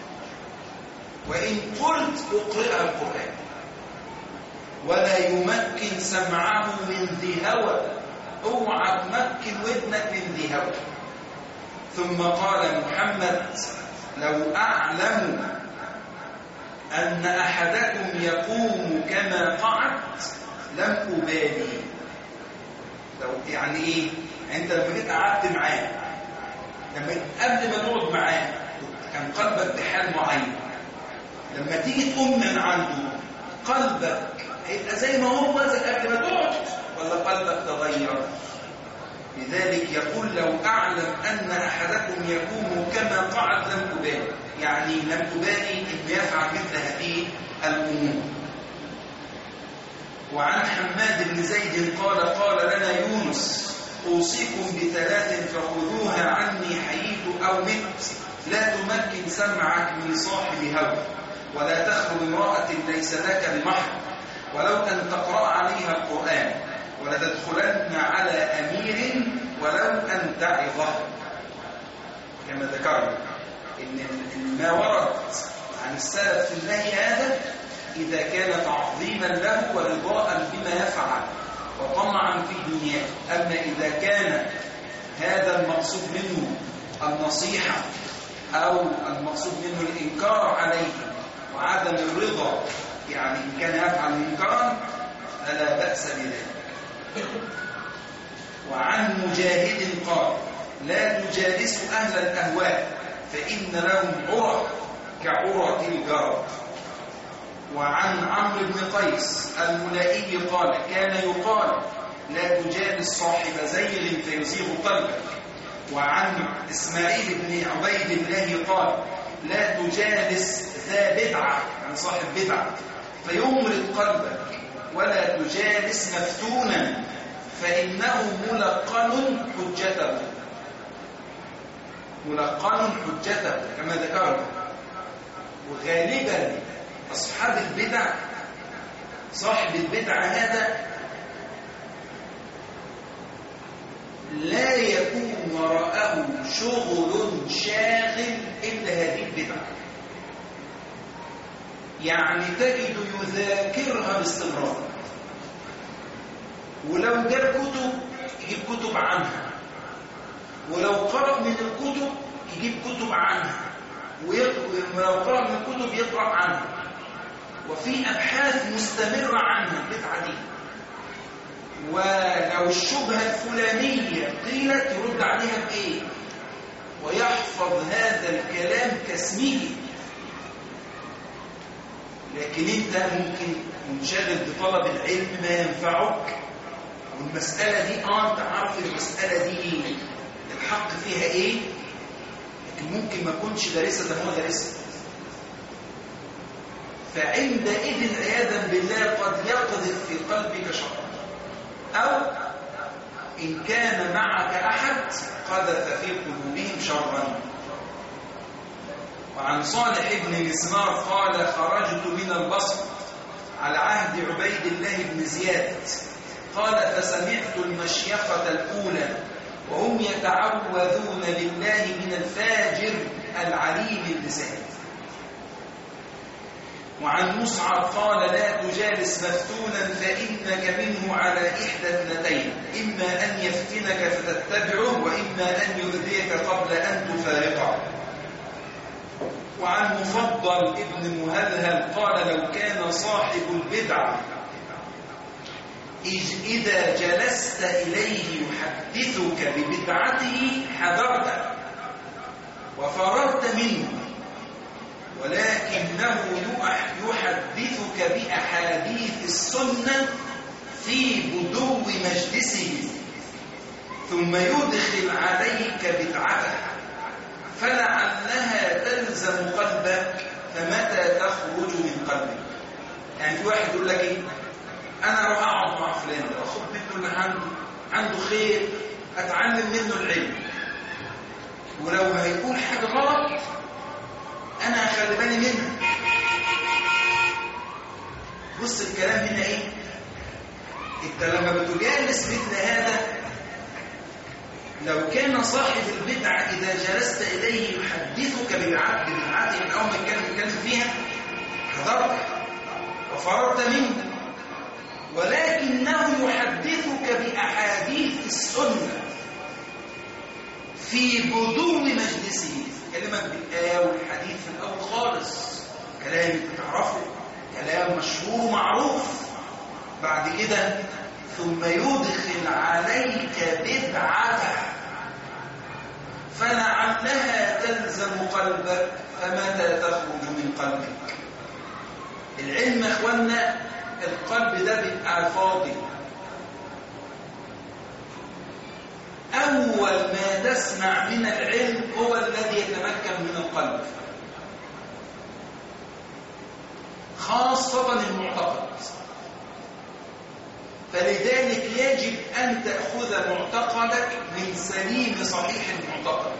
وإن قلت اقرأ القرآن، ولا يمكن سمعه من ذي هوى، اوعى تمكن ودنك من ذي هوى. ثم قال محمد: لو أعلم أن أحدكم يقوم كما قعد لم أبالي. لو يعني إيه؟ أنت لما جيت قعدت معاه، لما قبل ما تقعد معاه كان قلبك بحال معين، لما تيجي تقوم من عنده قلبك هيبقى زي ما هو زي قبل ما تقعد، ولا قلبك تغير؟ لذلك يقول: لو أعلم أن أحدكم يقوم كما قعد لم أبالي، يعني لم أبالي إنه يفعل مثل هذه الأمور. وعن حماد بن زيد قال: قال لنا يونس: أوصيكم بثلاث فخذوها عني حييت أو مت، لا تمكن سمعك من صاحب هوى، ولا تخلو امرأة ليس لك بمحرم، ولو أن تقرأ عليها القرآن، ولا تدخلن على أمير ولو أن تعظه. كما ذكرنا إن ما ورد عن السلف في النهي هذا إذا كان تعظيما له ورضاء بما يفعل وطمعا في دنياه. أما إذا كان هذا المقصود منه النصيحة أو المقصود منه الإنكار عليه وعدم الرضا، يعني إن كان يفعل منكرا فلا بأس بذلك. وعن مجاهد قال لا تجالسوا أهل الأهواء فإن لهم عرى كعرى الجرد. وعن عمرو بن قيس الملائي قال كان يقال لا تجالس صاحب زيغ فيزيغ قلبك. وعن إسماعيل بن عبيد الله قال لا تجالس ذا بدعة يعني صاحب بدعة فيمرض قلبك، ولا تجالس مفتونا فإنه ملقن حجته ملقن حجته كما ذكرت. وغالبا أصحاب البدع صاحب البدعة هذا لا يكون وراءه شغل شاغل إلا هذه البدعة، يعني تجد يذاكرها باستمرار، ولو جاب كتب يجيب كتب عنها، ولو قرأ من الكتب يجيب كتب عنها، ولو قرأ من الكتب يقرأ عنها، وفي أبحاث مستمرة عنها البدعة دي. ولو الشبهة الفلانية قيلت يرد عليها بإيه، ويحفظ هذا الكلام كاسمه. لكن انت ممكن منشغل بطلب العلم ما ينفعك، والمسألة دي اه انت عارف المسألة دي الحق فيها ايه، لكن ممكن ما كنتش دارسها ده هو دارسها. فعندئذ عياذا بالله قد يقذف في قلبك شر، أو إن كان معك أحد قذف في قلوبهم شرا. وعن صالح بن مسمار قال خرجت من البصر على عهد عبيد الله بن زياد قال فسمعت المشيخة الأولى وهم يتعوذون بالله من الفاجر العليم اللسان. وعن مصعب قال لا تجالس مفتونا فإنك منه على إحدى اثنتين، إما أن يفتنك فتتبعه وإما أن يؤذيك قبل أن تفارقه. وعن مفضل ابن مهلهل قال لو كان صاحب البدعة إذا جلست إليه يحدثك ببدعته حذرت وفررت منه، ولكنه يحدثك بأحاديث السنة في بدو مجلسه ثم يدخل عليك بدعته فلعلها تلزم قلبك فمتى تخرج من قلبك. يعني في واحد يقول لك ايه، انا اروح اقعد مع فلان ده واخد منه اللي عنده عنده خير اتعلم منه العلم، ولو هيقول حاجه غلط انا هخلي بالي منها. بص الكلام هنا ايه، انت لما بتجالس مثل هذا لو كان صاحب البدعة إذا جلست إليه يحدثك بالعبد بالعبد من أول ما يتكلم يتكلم فيها حذرت وفررت منه، ولكنه يحدثك بأحاديث السنة في بدو مجلسه، كلمة بالآية والحديث في الأول خالص، كلام تعرفه كلام مشهور معروف. بعد كده ثم يدخل عليك بدعته فلعلها تلزم قلبك فمتى تخرج من قلبك. العلم يا اخوانا القلب ده بيبقى فاضي، أول ما تسمع من العلم هو الذي يتمكن من القلب، خاصة المعتقد. فلذلك يجب أن تأخذ معتقدك من سليم صحيح المعتقد.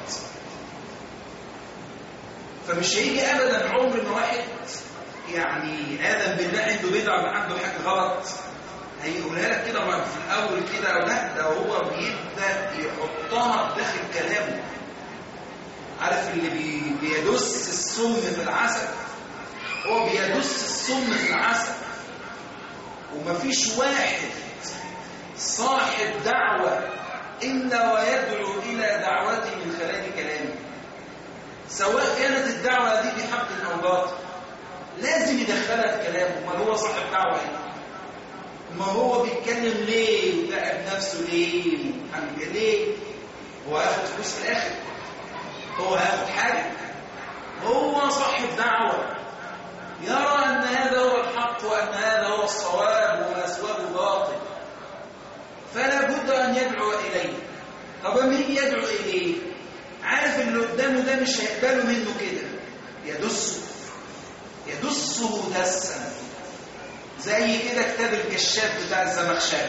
فمش هيجي أبدا عمر ما واحد يعني آدم بالله عنده بدعة عنده حاجة غلط هيقولها لك كده في الأول كده، لا ده هو بيبدأ يحطها داخل كلامه. عارف اللي بي بيدس السم في العسل، هو بيدس السم في العسل. ومفيش واحد صاحب دعوة إلا ويدعو إلى دعوته من خلال كلامه، سواء كانت الدعوة دي بحق أو باطل لازم يدخلها في كلامه. ما هو صاحب دعوة إيه؟ ما هو بيتكلم ليه وتعب نفسه ليه وعمل ليه؟ هو هياخد فلوس في الاخر؟ هو هياخد حاجه؟ هو صاحب دعوه يرى ان هذا هو الحق وان هذا هو الصواب وما سواه باطل، فلا بد ان يدعو اليه. طب مين يدعو اليه؟ عارف اللي قدامه ده مش هيقبله منه كده، يدسه يدسه دسا. زي كده كتاب الكشاف بتاع الزمخشري.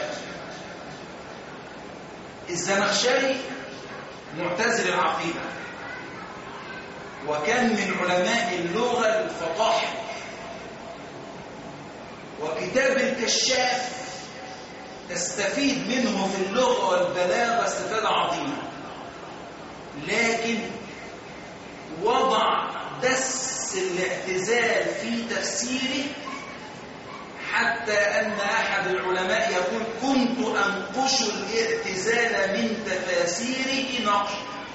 الزمخشري معتزل العقيدة، وكان من علماء اللغة الفطاحل، وكتاب الكشاف تستفيد منه في اللغة والبلاغة استفادة عظيمة، لكن وضع دس الاعتزال في تفسيره حتى أن أحد العلماء يقول كنت أنقش الاعتزال من تفاسيره نقش.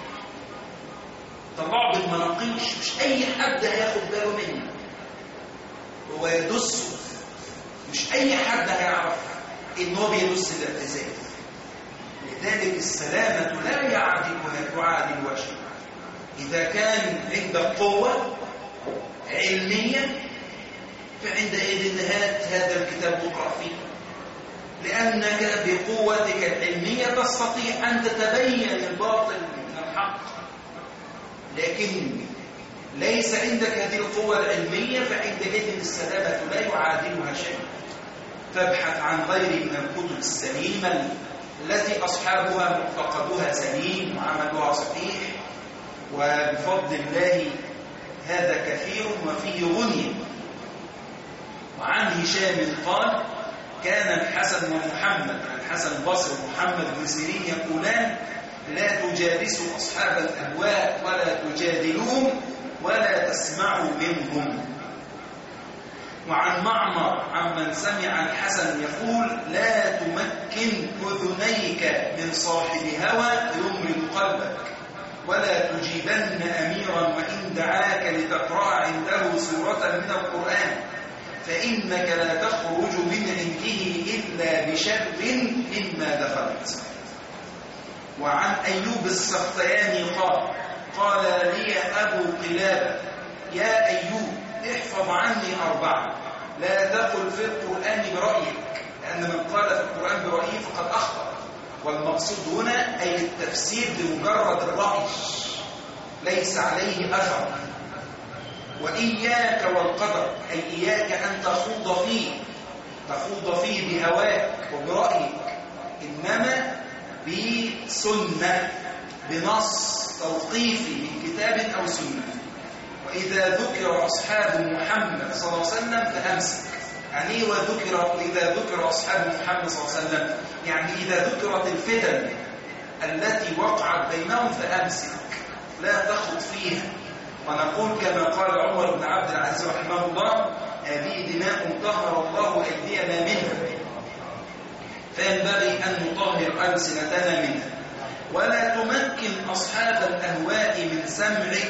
طلعوا بالمناقيش، مش أي حد هياخد باله منه، هو يدسه، مش أي حد هيعرف إن هو بيدس الاعتزال. لذلك السلامة لا يعدلها تعادل وجه. إذا كان عندك قوة علمية فعندئذ هات هذا الكتاب واقرأ فيه، لأنك بقوتك العلمية تستطيع أن تتبين الباطل من الحق، لكن ليس عندك هذه القوة العلمية فعندئذ السلامة لا يعادلها شيء. فابحث عن غير من الكتب السليمة التي أصحابها معتقدها سليم وعملها صحيح، وبفضل الله هذا كثير وفيه غني. وعن هشام قال كان الحسن ومحمد، الحسن البصري ومحمد بن سيرين يقولان لا تجالسوا أصحاب الأهواء ولا تجادلوهم ولا تسمعوا منهم. وعن معمر عمن سمع الحسن يقول لا تمكن أذنيك من صاحب هوى يمرض قلبك، ولا تجيبن أميرا وإن دعاك لتقرأ عنده سورة من القرآن، فإنك لا تخرج من عنده إلا بشر مما دخلت. وعن أيوب السختياني قال قال لي أبو قلابة يا أيوب احفظ عني أربعة، لا تقل في القرآن برأيك، لأن من قال في القرآن برأيه فقد أخطأ، والمقصود هنا أي التفسير بمجرد الرأي ليس عليه أثر. وإياك والقدر، أي إياك أن تخوض فيه تخوض فيه بهواك وبرأيك، إنما بسنة بنص توقيفي من كتاب أو سنة. وإذا ذكر أصحاب محمد صلى الله عليه وسلم فأمسك. يعني إيه وذكر إذا ذكر أصحاب محمد صلى الله عليه وسلم؟ يعني إذا ذكرت الفتن التي وقعت بينهم فأمسك، لا تخوض فيها. ونقول كما قال عمر بن عبد العزيز رحمه الله هذه دماء طهر الله أيدينا منها، فينبغي أن نطهر ألسنتنا منها. ولا تمكن أصحاب الأهواء من سمعك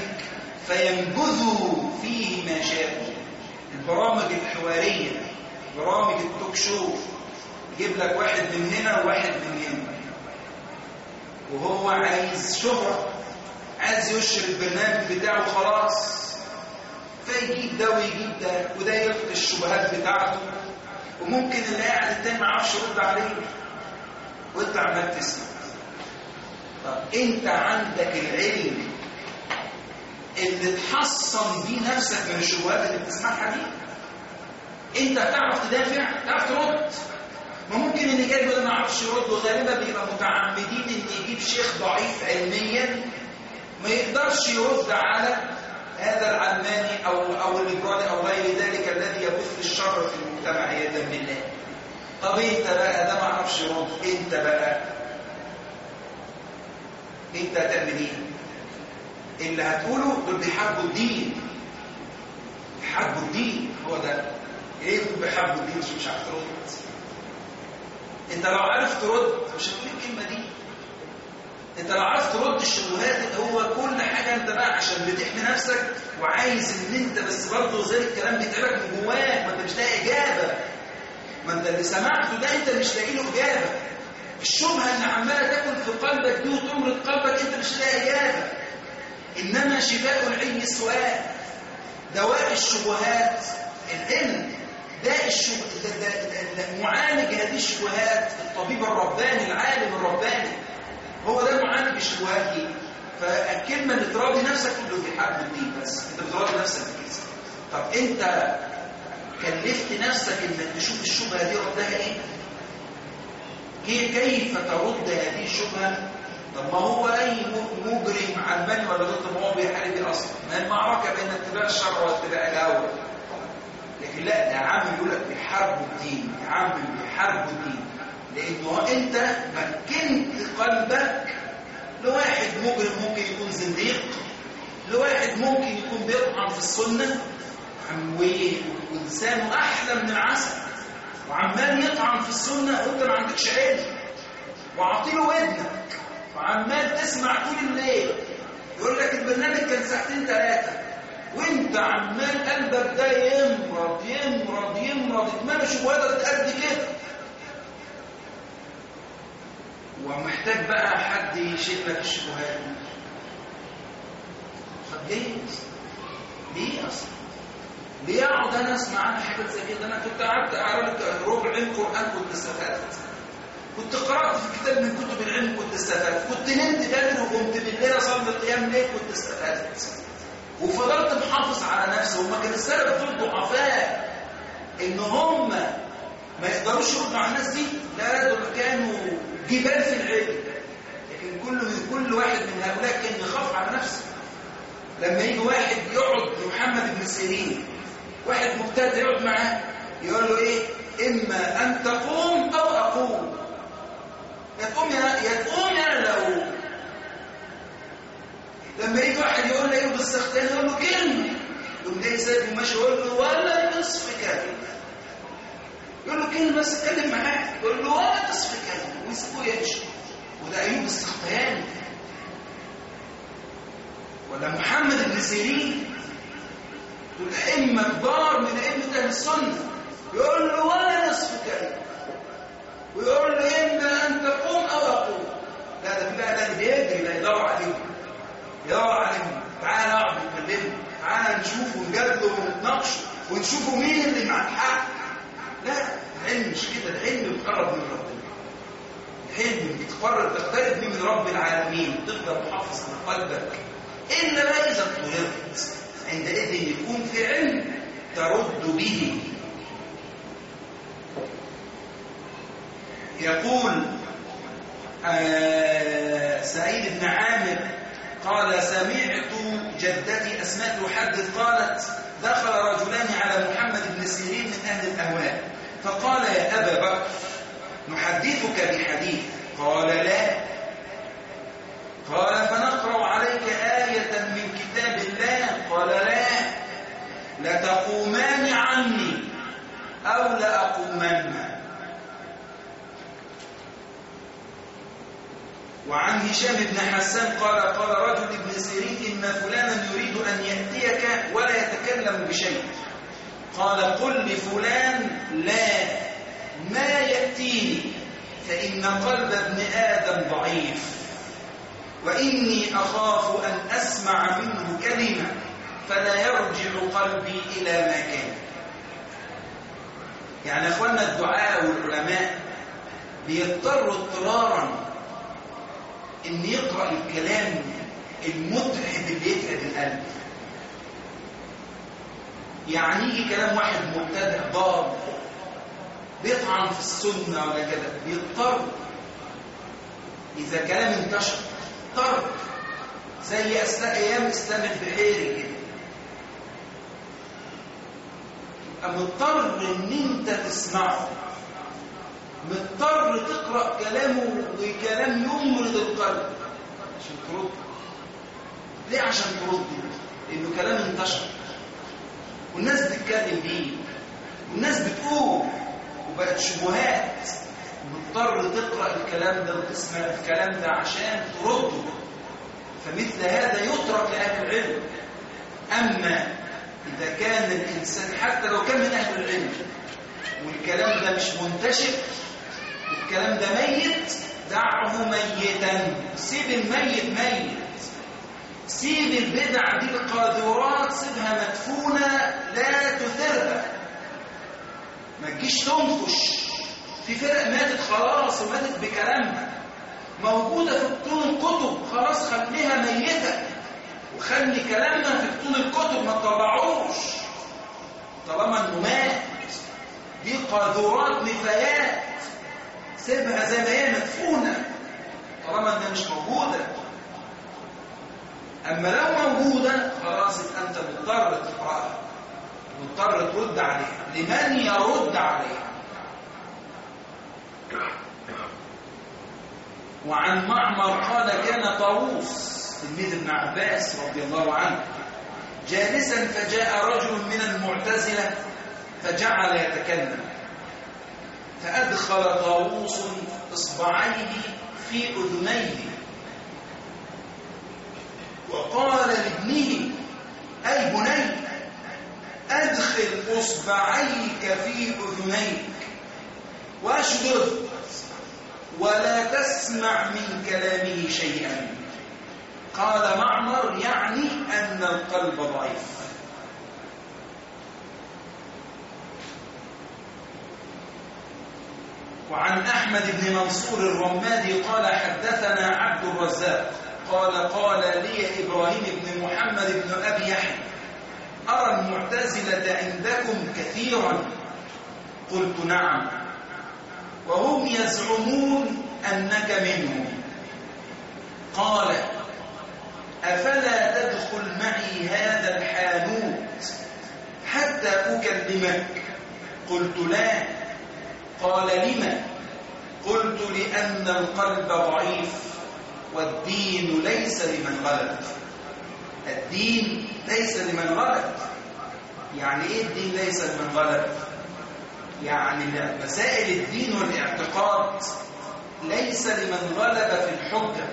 فينبذوا فيه ما شاءوا. البرامج الحوارية، برامج التوك شو، يجيب لك واحد من هنا وواحد من هنا، وهو عايز شهرة، عايز يشر البرنامج بتاعه خلاص، فيجيب ده ويجيب ده، وده يلقي الشبهات بتاعته، وممكن اللي قاعد التاني ما عرفش يرد عليه وانت عمال تسمع. طب انت عندك العلم اللي تحصن بيه نفسك من الشبهات اللي بتسمعها دي؟ انت هتعرف تدافع؟ تعرف ترد؟ ما ممكن اللي جاي يقول ما اعرفش يرد، وغالبا بيبقى متعمدين ان يجيب شيخ ضعيف علميا ما يقدرش يرد على هذا العلماني او او الليبرالي او غير ذلك الذي يبث الشر في المجتمع عياذا بالله. طب انت بقى ده ما اعرفش يرد، انت بقى انت هتعمل ايه؟ اللي هتقوله دول بيحاربوا الدين، بيحاربوا الدين، هو ده ايه دول بيحاربوا الدين؟ مش مش عارف ترد. انت لو عارف ترد مش هتقول الكلمه دي. انت لو عارف ترد الشبهات، هو كل حاجه انت بقى عشان بتحمي نفسك وعايز ان انت بس برضه زي الكلام بيتعبك من جواك، ما انت مش لاقي اجابه. ما انت اللي سمعته ده انت مش لاقي له اجابه. الشبهه اللي عماله تاكل في قلبك دي وتمرض قلبك انت مش لاقي اجابه. انما شفاء العلم السؤال، دواء الشبهات العلم. داء الشبهات، معالج هذه الشبهات الطبيب الرباني العالم الرباني، هو ده معالج الشبهات دي. فالكلمه اللي تراضي نفسك كله في حق الدين، بس انت بتراضي نفسك بكده. طب انت كلفت نفسك انك تشوف الشبهه دي ردها ايه؟ كيف ترد هذه الشبهه؟ طب ما هو اي مجرم علماني ولا ضد ما هو بيحارب ايه اصلا؟ ما المعركه بين اتباع الشرع واتباع الهوى. لكن لا، ده عامل يقول لك بيحاربوا الدين، عامل بيحاربوا الدين، لانه انت مكنت قلبك لواحد مجرم ممكن يكون زنديق، لواحد ممكن يكون بيطعن في السنه ولسانه احلى من العسل وعمال يطعن في السنه وانت ما عندكش علم، وعاطيله ودنك وعمال تسمع طول الليل، يقول لك البرنامج كان ساعتين ثلاثه وانت عمال قلبك ده يمرض يمرض يمرض اتمنى شبهاتك قد كده، ومحتاج بقى حد يشيل لك الشبهات. طب ليه؟ ليه اصلا؟ ليه اقعد انا اسمع عن حاجات زي كده؟ انا كنت قعدت اقرا لك ربع القران كنت استفدت، كنت قرات في كتاب من كتب العلم كنت استفدت، كنت نمت بدري وقمت بالليل اصلي قيام ليل كنت استفدت، وفضلت محافظ على نفسي. وما كان السبب دول ضعفاء ان هم ما يقدروش يردوا على الناس دي، لا دول كانوا جبال في العلم. لكن كل من كل واحد من هؤلاء كان يخاف على نفسه. لما يجي واحد يقعد محمد بن سيرين، واحد مبتدئ يقعد معاه يقول له ايه؟ اما ان تقوم او اقوم، يا تقوم يا تقوم يا لا اقوم. لما يجي واحد يقول له ايه باستخدام، يقول له كلمه، يقوم جاي سايبه ماشي يقول له ولا نصف كلمه، يقول له كلمه بس اتكلم معاه، يقول له ولا نصف كلمه، ويسيبه يمشي. وده ايوب السختياني. ولا محمد بن سيرين، دول ائمه كبار من ائمه اهل السنه، يقول له ولا نصف كلمه، ويقول له اما ان تقوم او اقوم. لا ده بقى ده بيجري لا يدور عليهم، يدور عليهم، تعالى نقعد نتكلم، تعالى نشوف ونجادله ونتناقشه ونشوفوا مين اللي مع الحق. لا، العلم مش كده، العلم بتقرب من ربنا، العلم بتقرب تقترب من رب العالمين، تفضل محافظ على قلبك. الا بقى اذا اضطررت، عندئذ يكون في علم ترد به. يقول آه سعيد بن عامر قال سمعت جدتي أسماء تحدث قالت دخل رجلان على محمد بن سيرين من أهل الأهواء فقال يا أبا بكر نحدثك بحديث؟ قال لا. قال فنقرأ عليك آية من كتاب الله؟ قال لا. لتقومان عني أو لأقومن. وعن هشام بن حسان قال قال رجل ابن سيرين إن فلانا يريد أن يأتيك ولا يتكلم بشيء. قال قل لفلان لا ما يأتيني فإن قلب ابن آدم ضعيف وإني أخاف أن أسمع منه كلمة فلا يرجع قلبي إلى ما كان. يعني أخواننا الدعاء والعلماء بيضطروا اضطرارا إن يقرأ الكلام المتعب اللي يتعب القلب. يعني يجي كلام واحد مبتدع ضال بيطعن في السنة ولا كده، بيضطر إذا كلام انتشر اضطر زي أيام إسلام البحيري كده، يبقى مضطر إن أنت تسمعه، مضطر تقرأ كلامه وكلام يمرض القلب عشان ترد. ليه عشان ترد؟ لأنه كلام انتشر والناس بتتكلم بيه والناس بتقول وبقت شبهات، مضطر تقرأ الكلام ده وتسمع الكلام ده عشان ترده. فمثل هذا يترك لأهل العلم. أما إذا كان الإنسان حتى لو كان من أهل العلم والكلام ده مش منتشر، والكلام ده ميت، دعه ميتا. سيب الميت ميت، سيب البدع دي القاذورات، سيبها مدفونة لا تثرها، ما تجيش تنفش. في فرق ماتت خلاص وماتت بكلامها، موجودة في بطون الكتب، خلاص خليها ميتة وخلي كلامها في بطون الكتب، ما تطلعوش طالما انه مات. دي قاذورات نفايات، سيبها زي ما هي مدفونة طالما انها مش موجودة. اما لو موجودة خلاص انت مضطر تقرأها، مضطر ترد عليها. لمن يرد عليها؟ وعن معمر قال كان طاووس تلميذ ابن عباس رضي الله عنه جالسا فجاء رجل من المعتزلة فجعل يتكلم، فأدخل طاووس إصبعيه في أذنيه وقال لابنه أي بني أدخل إصبعيك في أذنيك واشدد ولا تسمع من كلامه شيئا. قال معمر يعني أن القلب ضعيف. وعن أحمد بن منصور الرمادي قال حدثنا عبد الرزاق قال قال لي إبراهيم بن محمد بن أبي يحيى أرى المعتزلة عندكم كثيرا. قلت نعم، وهم يزعمون أنك منهم. قال أفلا تدخل معي هذا الحانوت حتى أكلمك؟ قلت لا. قال لما؟ قلت لأن القلب ضعيف والدين ليس لمن غلب. الدين ليس لمن غلب. يعني إيه الدين ليس لمن غلب؟ يعني مسائل الدين والاعتقاد ليس لمن غلب في الحجة.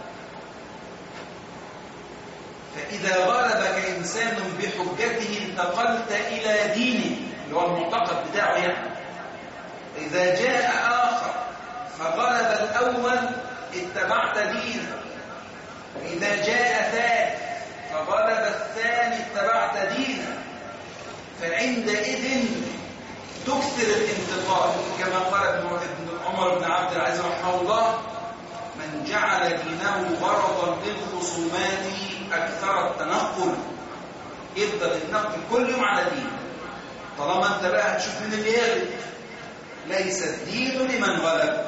فإذا غلبك إنسان بحجته انتقلت إلى دينه اللي هو المعتقد بتاعه يعني. إذا جاء آخر فغلب الأول اتبعت دينه، إذا جاء ثالث فغلب الثاني اتبعت دينه. فعندئذ تكثر الانتقال كما قال ابن عمر بن عبد العزيز رحمه الله: من جعل دينه غرضا للخصومات أكثر التنقل. يفضل النقل كل يوم على دين، طالما انت بقى هتشوف من اللي يغلب. ليس الدين لمن غلب.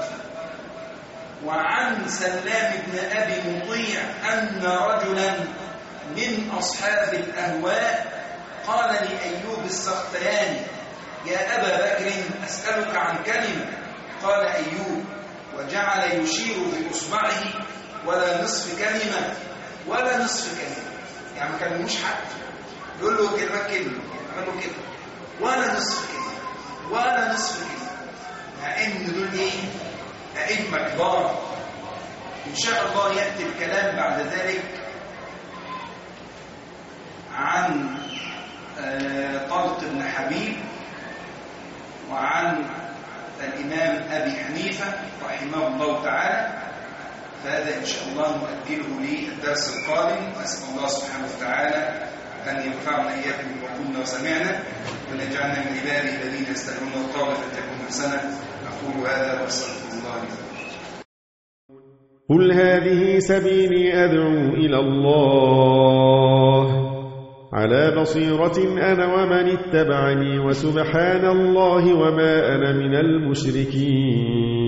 وعن سلام بن أبي مطيع أن رجلا من أصحاب الأهواء قال لأيوب السختياني: يا أبا بكر أسألك عن كلمة. قال أيوب وجعل يشير بإصبعه: ولا نصف كلمة ولا نصف كلمة. يعني ما كلموش حد، يقول له كلمة كلمة، يعمل له كده ولا نصف كلمة ولا نصف كلمة. مع إن دول إيه؟ أئمة كبار. إن شاء الله يأتي الكلام بعد ذلك عن طلق بن حبيب وعن الإمام أبي حنيفة رحمه الله تعالى، فهذا إن شاء الله نؤجله للدرس القادم. أسأل الله سبحانه وتعالى أن ينفعنا إياكم بما قلنا وسمعنا، وأن يجعلنا من عباده الذين يستمعون القول فيتبعون أحسنه. أقول هذا وأستغفر الله لي. قل هذه سبيلي أدعو إلى الله على بصيرة أنا ومن اتبعني، وسبحان الله وما أنا من المشركين.